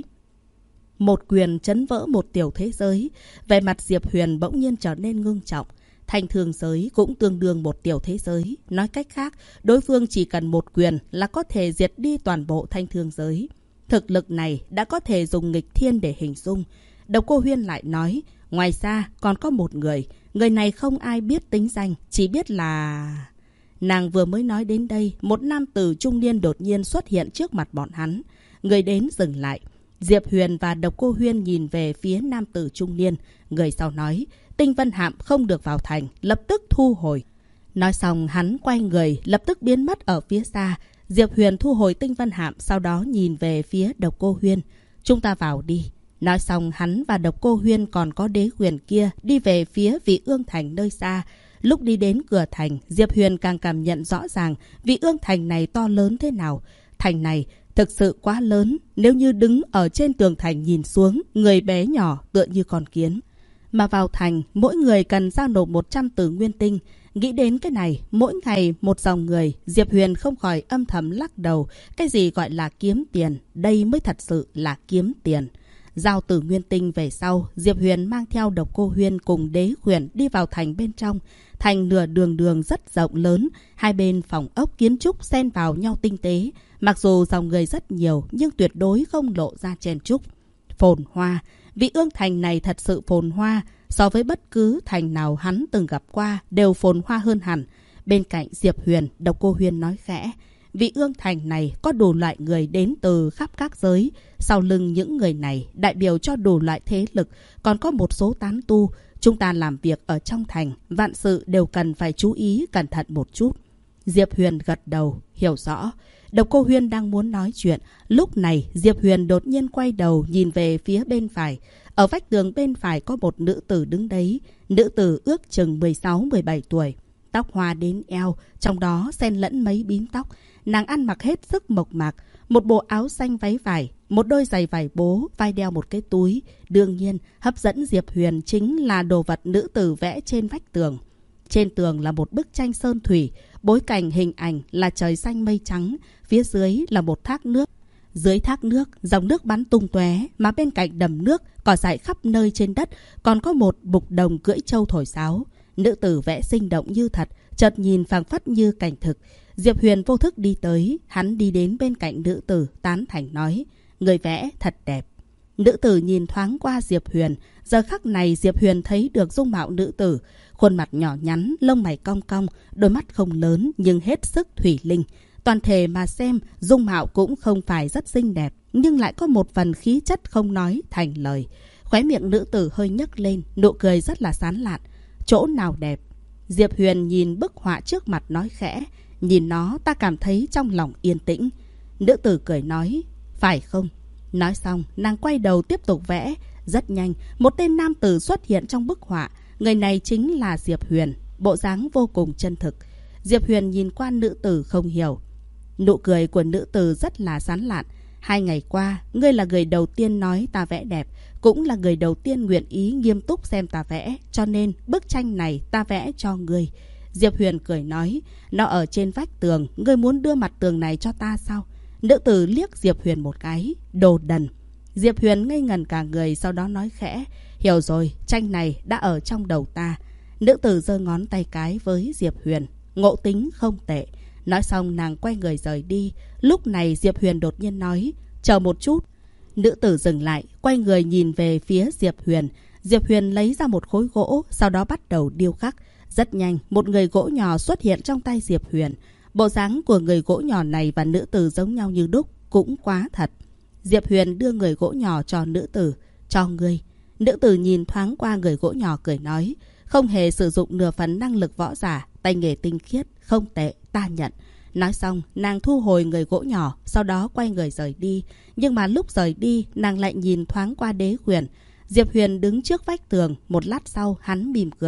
Một quyền trấn vỡ một tiểu thế giới. Về mặt Diệp Huyền bỗng nhiên trở nên ngưng trọng. Thanh Thương giới cũng tương đương một tiểu thế giới. Nói cách khác, đối phương chỉ cần một quyền là có thể diệt đi toàn bộ Thanh Thương giới. Thực lực này đã có thể dùng nghịch thiên để hình dung. Độc Cô Huyên lại nói, ngoài ra còn có một người. Người này không ai biết tính danh, chỉ biết là... Nàng vừa mới nói đến đây, một nam tử trung niên đột nhiên xuất hiện trước mặt bọn hắn. Người đến dừng lại. Diệp Huyền và Độc Cô Huyên nhìn về phía nam tử trung niên. Người sau nói, Tinh Vân Hạm không được vào thành, lập tức thu hồi. Nói xong hắn quay người, lập tức biến mất ở phía xa. Diệp Huyền thu hồi Tinh Vân Hạm, sau đó nhìn về phía Độc Cô Huyên. Chúng ta vào đi. Nói xong hắn và Độc Cô Huyên còn có Đế Huyền kia đi về phía Vị Ương Thành nơi xa. Lúc đi đến cửa thành, Diệp Huyền càng cảm nhận rõ ràng Vị Ương Thành này to lớn thế nào. Thành này thực sự quá lớn, nếu như đứng ở trên tường thành nhìn xuống, người bé nhỏ tựa như con kiến. Mà vào thành, mỗi người cần giao nộp 100 tử nguyên tinh. Nghĩ đến cái này, mỗi ngày một dòng người, Diệp Huyền không khỏi âm thầm lắc đầu. Cái gì gọi là kiếm tiền, đây mới thật sự là kiếm tiền. Giao tử nguyên tinh về sau, Diệp Huyền mang theo Độc Cô Huyên cùng Đế Huyền đi vào thành bên trong. Thành nửa đường rất rộng lớn, hai bên phòng ốc kiến trúc xen vào nhau tinh tế. Mặc dù dòng người rất nhiều nhưng tuyệt đối không lộ ra chen chúc. Phồn hoa, Vị Ương Thành này thật sự phồn hoa. So với bất cứ thành nào hắn từng gặp qua đều phồn hoa hơn hẳn. Bên cạnh Diệp Huyền, Độc Cô Huyên nói khẽ. Vị Ương Thành này có đủ loại người đến từ khắp các giới. Sau lưng những người này đại biểu cho đủ loại thế lực. Còn có một số tán tu. Chúng ta làm việc ở trong thành, vạn sự đều cần phải chú ý cẩn thận một chút. Diệp Huyền gật đầu, hiểu rõ. Độc Cô Huyên đang muốn nói chuyện. Lúc này Diệp Huyền đột nhiên quay đầu nhìn về phía bên phải. Ở vách tường bên phải có một nữ tử đứng đấy. Nữ tử ước chừng 16-17 tuổi. Tóc hoa đến eo, trong đó xen lẫn mấy bím tóc. Nàng ăn mặc hết sức mộc mạc. Một bộ áo xanh váy vải, một đôi giày vải bố, vai đeo một cái túi. Đương nhiên, hấp dẫn Diệp Huyền chính là đồ vật nữ tử vẽ trên vách tường. Trên tường là một bức tranh sơn thủy. Bối cảnh hình ảnh là trời xanh mây trắng. Phía dưới là một thác nước. Dưới thác nước, dòng nước bắn tung tóe, mà bên cạnh đầm nước, cỏ dại khắp nơi trên đất, còn có một bục đồng cưỡi trâu thổi sáo. Nữ tử vẽ sinh động như thật, chợt nhìn phảng phất như cảnh thực. Diệp Huyền vô thức đi tới, hắn đi đến bên cạnh nữ tử, tán thành nói, người vẽ thật đẹp. Nữ tử nhìn thoáng qua Diệp Huyền, giờ khắc này Diệp Huyền thấy được dung mạo nữ tử, khuôn mặt nhỏ nhắn, lông mày cong cong, đôi mắt không lớn nhưng hết sức thủy linh. Toàn thể mà xem, dung mạo cũng không phải rất xinh đẹp, nhưng lại có một phần khí chất không nói thành lời. Khóe miệng nữ tử hơi nhấc lên, nụ cười rất là sán lạn. Chỗ nào đẹp? Diệp Huyền nhìn bức họa trước mặt nói khẽ. Nhìn nó ta cảm thấy trong lòng yên tĩnh. Nữ tử cười nói, phải không? Nói xong, nàng quay đầu tiếp tục vẽ. Rất nhanh, một tên nam tử xuất hiện trong bức họa. Người này chính là Diệp Huyền, bộ dáng vô cùng chân thực. Diệp Huyền nhìn qua nữ tử không hiểu. Nụ cười của nữ tử rất là sán lạn. 2 ngày qua, ngươi là người đầu tiên nói ta vẽ đẹp, cũng là người đầu tiên nguyện ý nghiêm túc xem ta vẽ, cho nên bức tranh này ta vẽ cho ngươi. Diệp Huyền cười nói, nó ở trên vách tường, ngươi muốn đưa mặt tường này cho ta sao? Nữ tử liếc Diệp Huyền một cái, đồ đần. Diệp Huyền ngây ngẩn cả người, sau đó nói khẽ, hiểu rồi, tranh này đã ở trong đầu ta. Nữ tử giơ ngón tay cái với Diệp Huyền, ngộ tính không tệ. Nói xong nàng quay người rời đi. Lúc này Diệp Huyền đột nhiên nói, chờ một chút. Nữ tử dừng lại, quay người nhìn về phía Diệp Huyền. Diệp Huyền lấy ra một khối gỗ, sau đó bắt đầu điêu khắc. Rất nhanh, một người gỗ nhỏ xuất hiện trong tay Diệp Huyền. Bộ dáng của người gỗ nhỏ này và nữ tử giống nhau như đúc, cũng quá thật. Diệp Huyền đưa người gỗ nhỏ cho nữ tử, cho ngươi. Nữ tử nhìn thoáng qua người gỗ nhỏ cười nói, không hề sử dụng nửa phần năng lực võ giả, tay nghề tinh khiết, không tệ, ta nhận. Nói xong, nàng thu hồi người gỗ nhỏ, sau đó quay người rời đi. Nhưng mà lúc rời đi, nàng lại nhìn thoáng qua Đế Huyền. Diệp Huyền đứng trước vách tường, một lát sau hắn mỉm cười.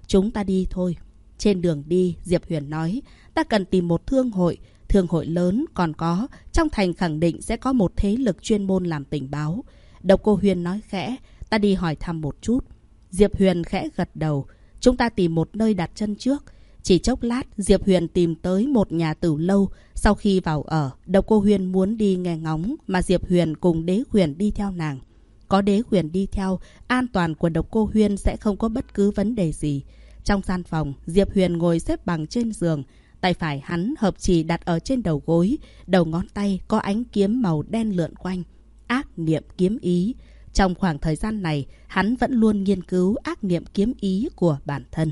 chúng ta đi thôi. Trên đường đi, Diệp Huyền nói, ta cần tìm một thương hội lớn còn có, trong thành khẳng định sẽ có một thế lực chuyên môn làm tình báo. Độc Cô Huyên nói khẽ, ta đi hỏi thăm một chút. Diệp Huyền khẽ gật đầu, chúng ta tìm một nơi đặt chân trước. Chỉ chốc lát, Diệp Huyền tìm tới một nhà tử lâu. Sau khi vào ở, Độc Cô Huyên muốn đi nghe ngóng, mà Diệp Huyền cùng Đế Huyền đi theo nàng. Có Đế Huyền đi theo, an toàn của Độc Cô Huyên sẽ không có bất cứ vấn đề gì. Trong gian phòng, Diệp Huyền ngồi xếp bằng trên giường. Tay phải hắn hợp chỉ đặt ở trên đầu gối. Đầu ngón tay có ánh kiếm màu đen lượn quanh. Ác niệm kiếm ý. Trong khoảng thời gian này, hắn vẫn luôn nghiên cứu ác niệm kiếm ý của bản thân.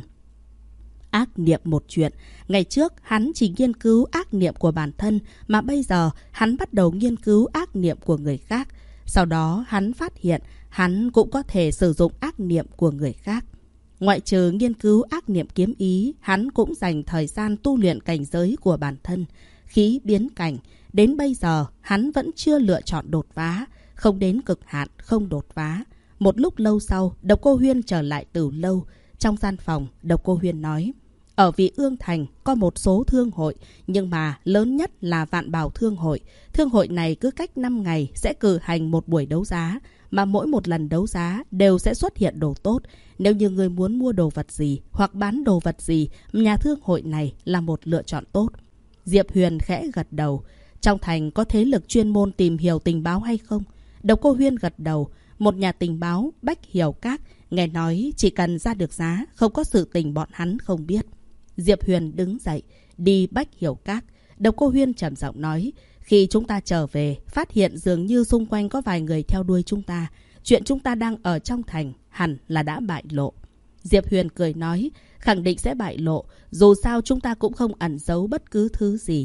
Ác niệm một chuyện, ngày trước hắn chỉ nghiên cứu ác niệm của bản thân, mà bây giờ hắn bắt đầu nghiên cứu ác niệm của người khác. Sau đó hắn phát hiện hắn cũng có thể sử dụng ác niệm của người khác. Ngoại trừ nghiên cứu ác niệm kiếm ý, hắn cũng dành thời gian tu luyện cảnh giới của bản thân. Khí biến cảnh, đến bây giờ hắn vẫn chưa lựa chọn đột phá, không đến cực hạn, không đột phá. Một lúc lâu sau, Độc Cô Huyên trở lại từ lâu. Trong gian phòng, Độc Cô Huyên nói, ở Vị Ương Thành có một số thương hội, nhưng mà lớn nhất là Vạn Bảo Thương hội. Thương hội này cứ cách 5 ngày sẽ cử hành một buổi đấu giá, mà mỗi một lần đấu giá đều sẽ xuất hiện đồ tốt. Nếu như người muốn mua đồ vật gì hoặc bán đồ vật gì, nhà thương hội này là một lựa chọn tốt. Diệp Huyền khẽ gật đầu. Trong thành có thế lực chuyên môn tìm hiểu tình báo hay không? Độc Cô Huyên gật đầu. Một nhà tình báo, Bách Hiểu Các, nghe nói chỉ cần ra được giá, không có sự tình bọn hắn không biết. Diệp Huyền đứng dậy, đi Bách Hiểu Các. Độc Cô Huyên trầm giọng nói, khi chúng ta trở về, phát hiện dường như xung quanh có vài người theo đuôi chúng ta. Chuyện chúng ta đang ở trong thành hẳn là đã bại lộ. Diệp Huyền cười nói, khẳng định sẽ bại lộ, dù sao chúng ta cũng không ẩn giấu bất cứ thứ gì.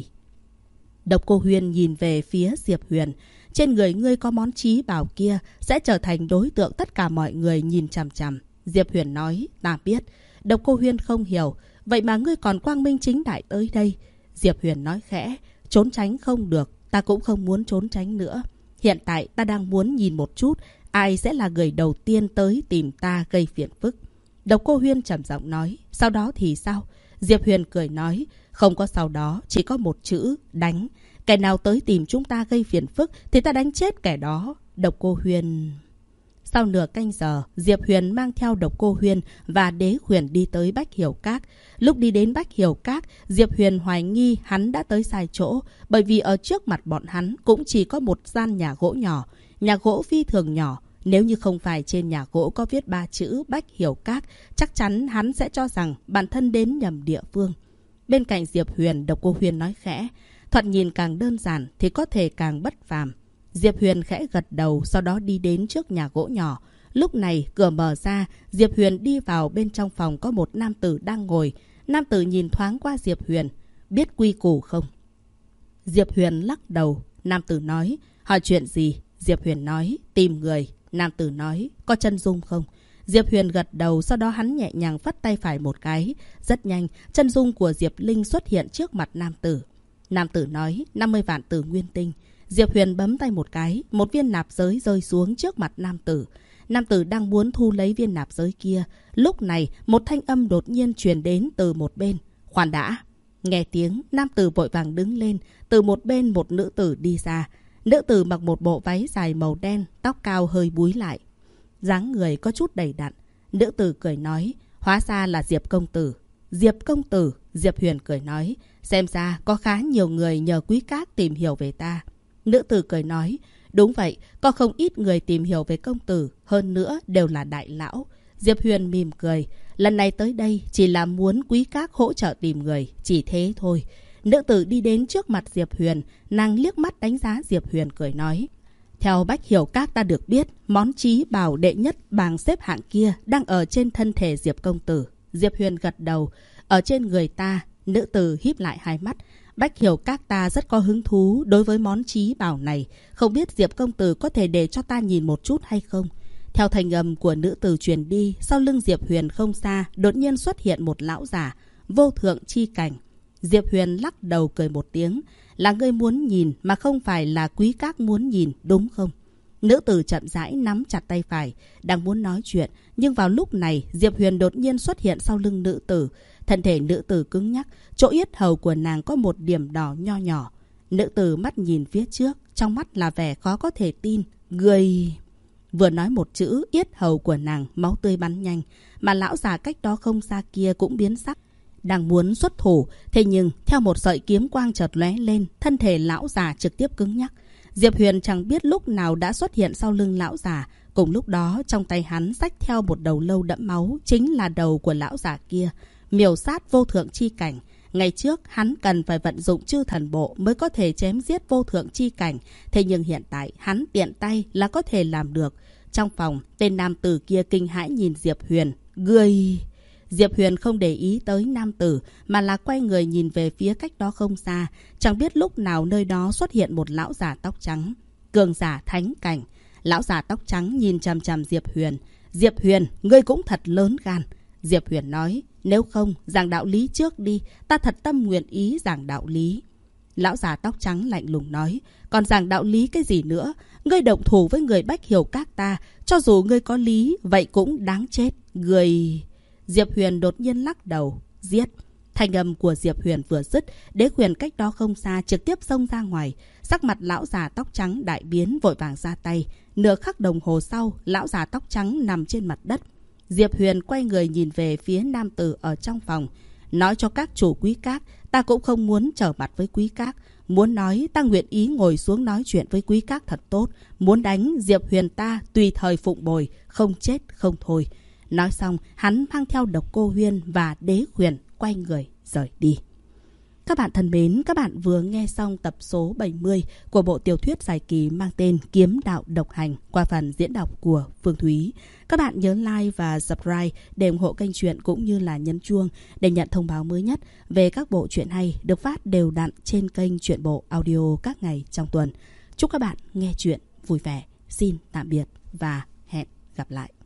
Độc Cô Huyên nhìn về phía Diệp Huyền, trên người ngươi có món chí bảo kia sẽ trở thành đối tượng tất cả mọi người nhìn chằm chằm. Diệp Huyền nói, ta biết. Độc Cô Huyên không hiểu, vậy mà ngươi còn quang minh chính đại tới đây. Diệp Huyền nói khẽ, trốn tránh không được, ta cũng không muốn trốn tránh nữa. Hiện tại ta đang muốn nhìn một chút ai sẽ là người đầu tiên tới tìm ta gây phiền phức. Độc Cô Huyên trầm giọng nói, sau đó thì sao? Diệp Huyền cười nói, không có sau đó, chỉ có một chữ, đánh. Kẻ nào tới tìm chúng ta gây phiền phức thì ta đánh chết kẻ đó. Độc Cô Huyên... Sau nửa canh giờ, Diệp Huyền mang theo Độc Cô Huyên và Đế Huyền đi tới Bách Hiểu Các. Lúc đi đến Bách Hiểu Các, Diệp Huyền hoài nghi hắn đã tới sai chỗ, bởi vì ở trước mặt bọn hắn cũng chỉ có một gian nhà gỗ nhỏ. Nhà gỗ phi thường nhỏ, nếu như không phải trên nhà gỗ có viết 3 chữ Bách Hiểu Các, chắc chắn hắn sẽ cho rằng bản thân đến nhầm địa phương. Bên cạnh Diệp Huyền, Độc Cô Huyên nói khẽ, thoạt nhìn càng đơn giản thì có thể càng bất phàm. Diệp Huyền khẽ gật đầu, sau đó đi đến trước nhà gỗ nhỏ. Lúc này, cửa mở ra, Diệp Huyền đi vào, bên trong phòng có một nam tử đang ngồi. Nam tử nhìn thoáng qua Diệp Huyền, biết quy củ không? Diệp Huyền lắc đầu. Nam tử nói, hỏi chuyện gì? Diệp Huyền nói, tìm người. Nam tử nói, có chân dung không? Diệp Huyền gật đầu, sau đó hắn nhẹ nhàng phất tay phải một cái. Rất nhanh, chân dung của Diệp Linh xuất hiện trước mặt nam tử. Nam tử nói, 50 vạn tử nguyên tinh. Diệp Huyền bấm tay một cái, một viên nạp giới rơi xuống trước mặt nam tử. Nam tử đang muốn thu lấy viên nạp giới kia. Lúc này, một thanh âm đột nhiên truyền đến từ một bên. Khoan đã. Nghe tiếng, nam tử vội vàng đứng lên. Từ một bên một nữ tử đi ra. Nữ tử mặc một bộ váy dài màu đen, tóc cao hơi búi lại. Dáng người có chút đầy đặn. Nữ tử cười nói, hóa ra là Diệp công tử. Diệp công tử, Diệp Huyền cười nói, xem ra có khá nhiều người nhờ Quý Các tìm hiểu về ta. Nữ tử cười nói, đúng vậy, có không ít người tìm hiểu về công tử, hơn nữa đều là đại lão. Diệp Huyền mỉm cười, lần này tới đây chỉ là muốn Quý Các hỗ trợ tìm người, chỉ thế thôi. Nữ tử đi đến trước mặt Diệp Huyền, nàng liếc mắt đánh giá Diệp Huyền cười nói, theo Bách Hiểu Các ta được biết, món chí bảo đệ nhất bảng xếp hạng kia đang ở trên thân thể Diệp công tử. Diệp Huyền gật đầu, ở trên người ta. Nữ tử híp lại hai mắt. Bách Hiểu Các ta rất có hứng thú đối với món chí bảo này, không biết Diệp công tử có thể để cho ta nhìn một chút hay không? Theo thanh âm của nữ tử truyền đi, sau lưng Diệp Huyền không xa, đột nhiên xuất hiện một lão giả, vô thượng chi cảnh. Diệp Huyền lắc đầu cười một tiếng, là ngươi muốn nhìn mà không phải là Quý Các muốn nhìn, đúng không? Nữ tử chậm rãi nắm chặt tay phải, đang muốn nói chuyện, nhưng vào lúc này Diệp Huyền đột nhiên xuất hiện sau lưng nữ tử. Thân thể nữ tử cứng nhắc, chỗ yết hầu của nàng có một điểm đỏ nho nhỏ. Nữ tử mắt nhìn phía trước, trong mắt là vẻ khó có thể tin. Người... Vừa nói một chữ, yết hầu của nàng máu tươi bắn nhanh, mà lão già cách đó không xa kia cũng biến sắc. Đang muốn xuất thủ, thế nhưng theo một sợi kiếm quang chợt lóe lên, thân thể lão già trực tiếp cứng nhắc. Diệp Huyền chẳng biết lúc nào đã xuất hiện sau lưng lão già. Cùng lúc đó, trong tay hắn xách theo một đầu lâu đẫm máu, chính là đầu của lão già kia. Miểu sát vô thượng chi cảnh. Ngày trước, hắn cần phải vận dụng chư thần bộ mới có thể chém giết vô thượng chi cảnh. Thế nhưng hiện tại, hắn tiện tay là có thể làm được. Trong phòng, tên nam tử kia kinh hãi nhìn Diệp Huyền. Người... Diệp Huyền không để ý tới nam tử, mà là quay người nhìn về phía cách đó không xa. Chẳng biết lúc nào nơi đó xuất hiện một lão già tóc trắng. Cường giả thánh cảnh. Lão già tóc trắng nhìn chằm chằm Diệp Huyền. Diệp Huyền, ngươi cũng thật lớn gan. Diệp Huyền nói, nếu không, giảng đạo lý trước đi. Ta thật tâm nguyện ý giảng đạo lý. Lão già tóc trắng lạnh lùng nói, còn giảng đạo lý cái gì nữa? Ngươi động thủ với người Bách Hiểu Các ta. Cho dù ngươi có lý, vậy cũng đáng chết. Người... Diệp Huyền đột nhiên lắc đầu, giết. Thanh âm của Diệp Huyền vừa dứt, Đế Huyền cách đó không xa trực tiếp xông ra ngoài. Sắc mặt lão già tóc trắng đại biến, vội vàng ra tay. Nửa khắc đồng hồ sau, lão già tóc trắng nằm trên mặt đất. Diệp Huyền quay người nhìn về phía nam tử ở trong phòng. Nói cho các chủ quý các, ta cũng không muốn trở mặt với quý các. Muốn nói, ta nguyện ý ngồi xuống nói chuyện với quý các thật tốt. Muốn đánh, Diệp Huyền ta tùy thời phụng bồi, không chết không thôi. Nói xong, hắn mang theo Độc Cô Huyên và Đế Huyền quay người rời đi. Các bạn thân mến, các bạn vừa nghe xong tập số 70 của bộ tiểu thuyết dài kỳ mang tên Kiếm Đạo Độc Hành qua phần diễn đọc của Phương Thúy. Các bạn nhớ like và subscribe để ủng hộ kênh truyện cũng như là nhấn chuông để nhận thông báo mới nhất về các bộ truyện hay được phát đều đặn trên kênh Truyện Bộ Audio các ngày trong tuần. Chúc các bạn nghe truyện vui vẻ. Xin tạm biệt và hẹn gặp lại.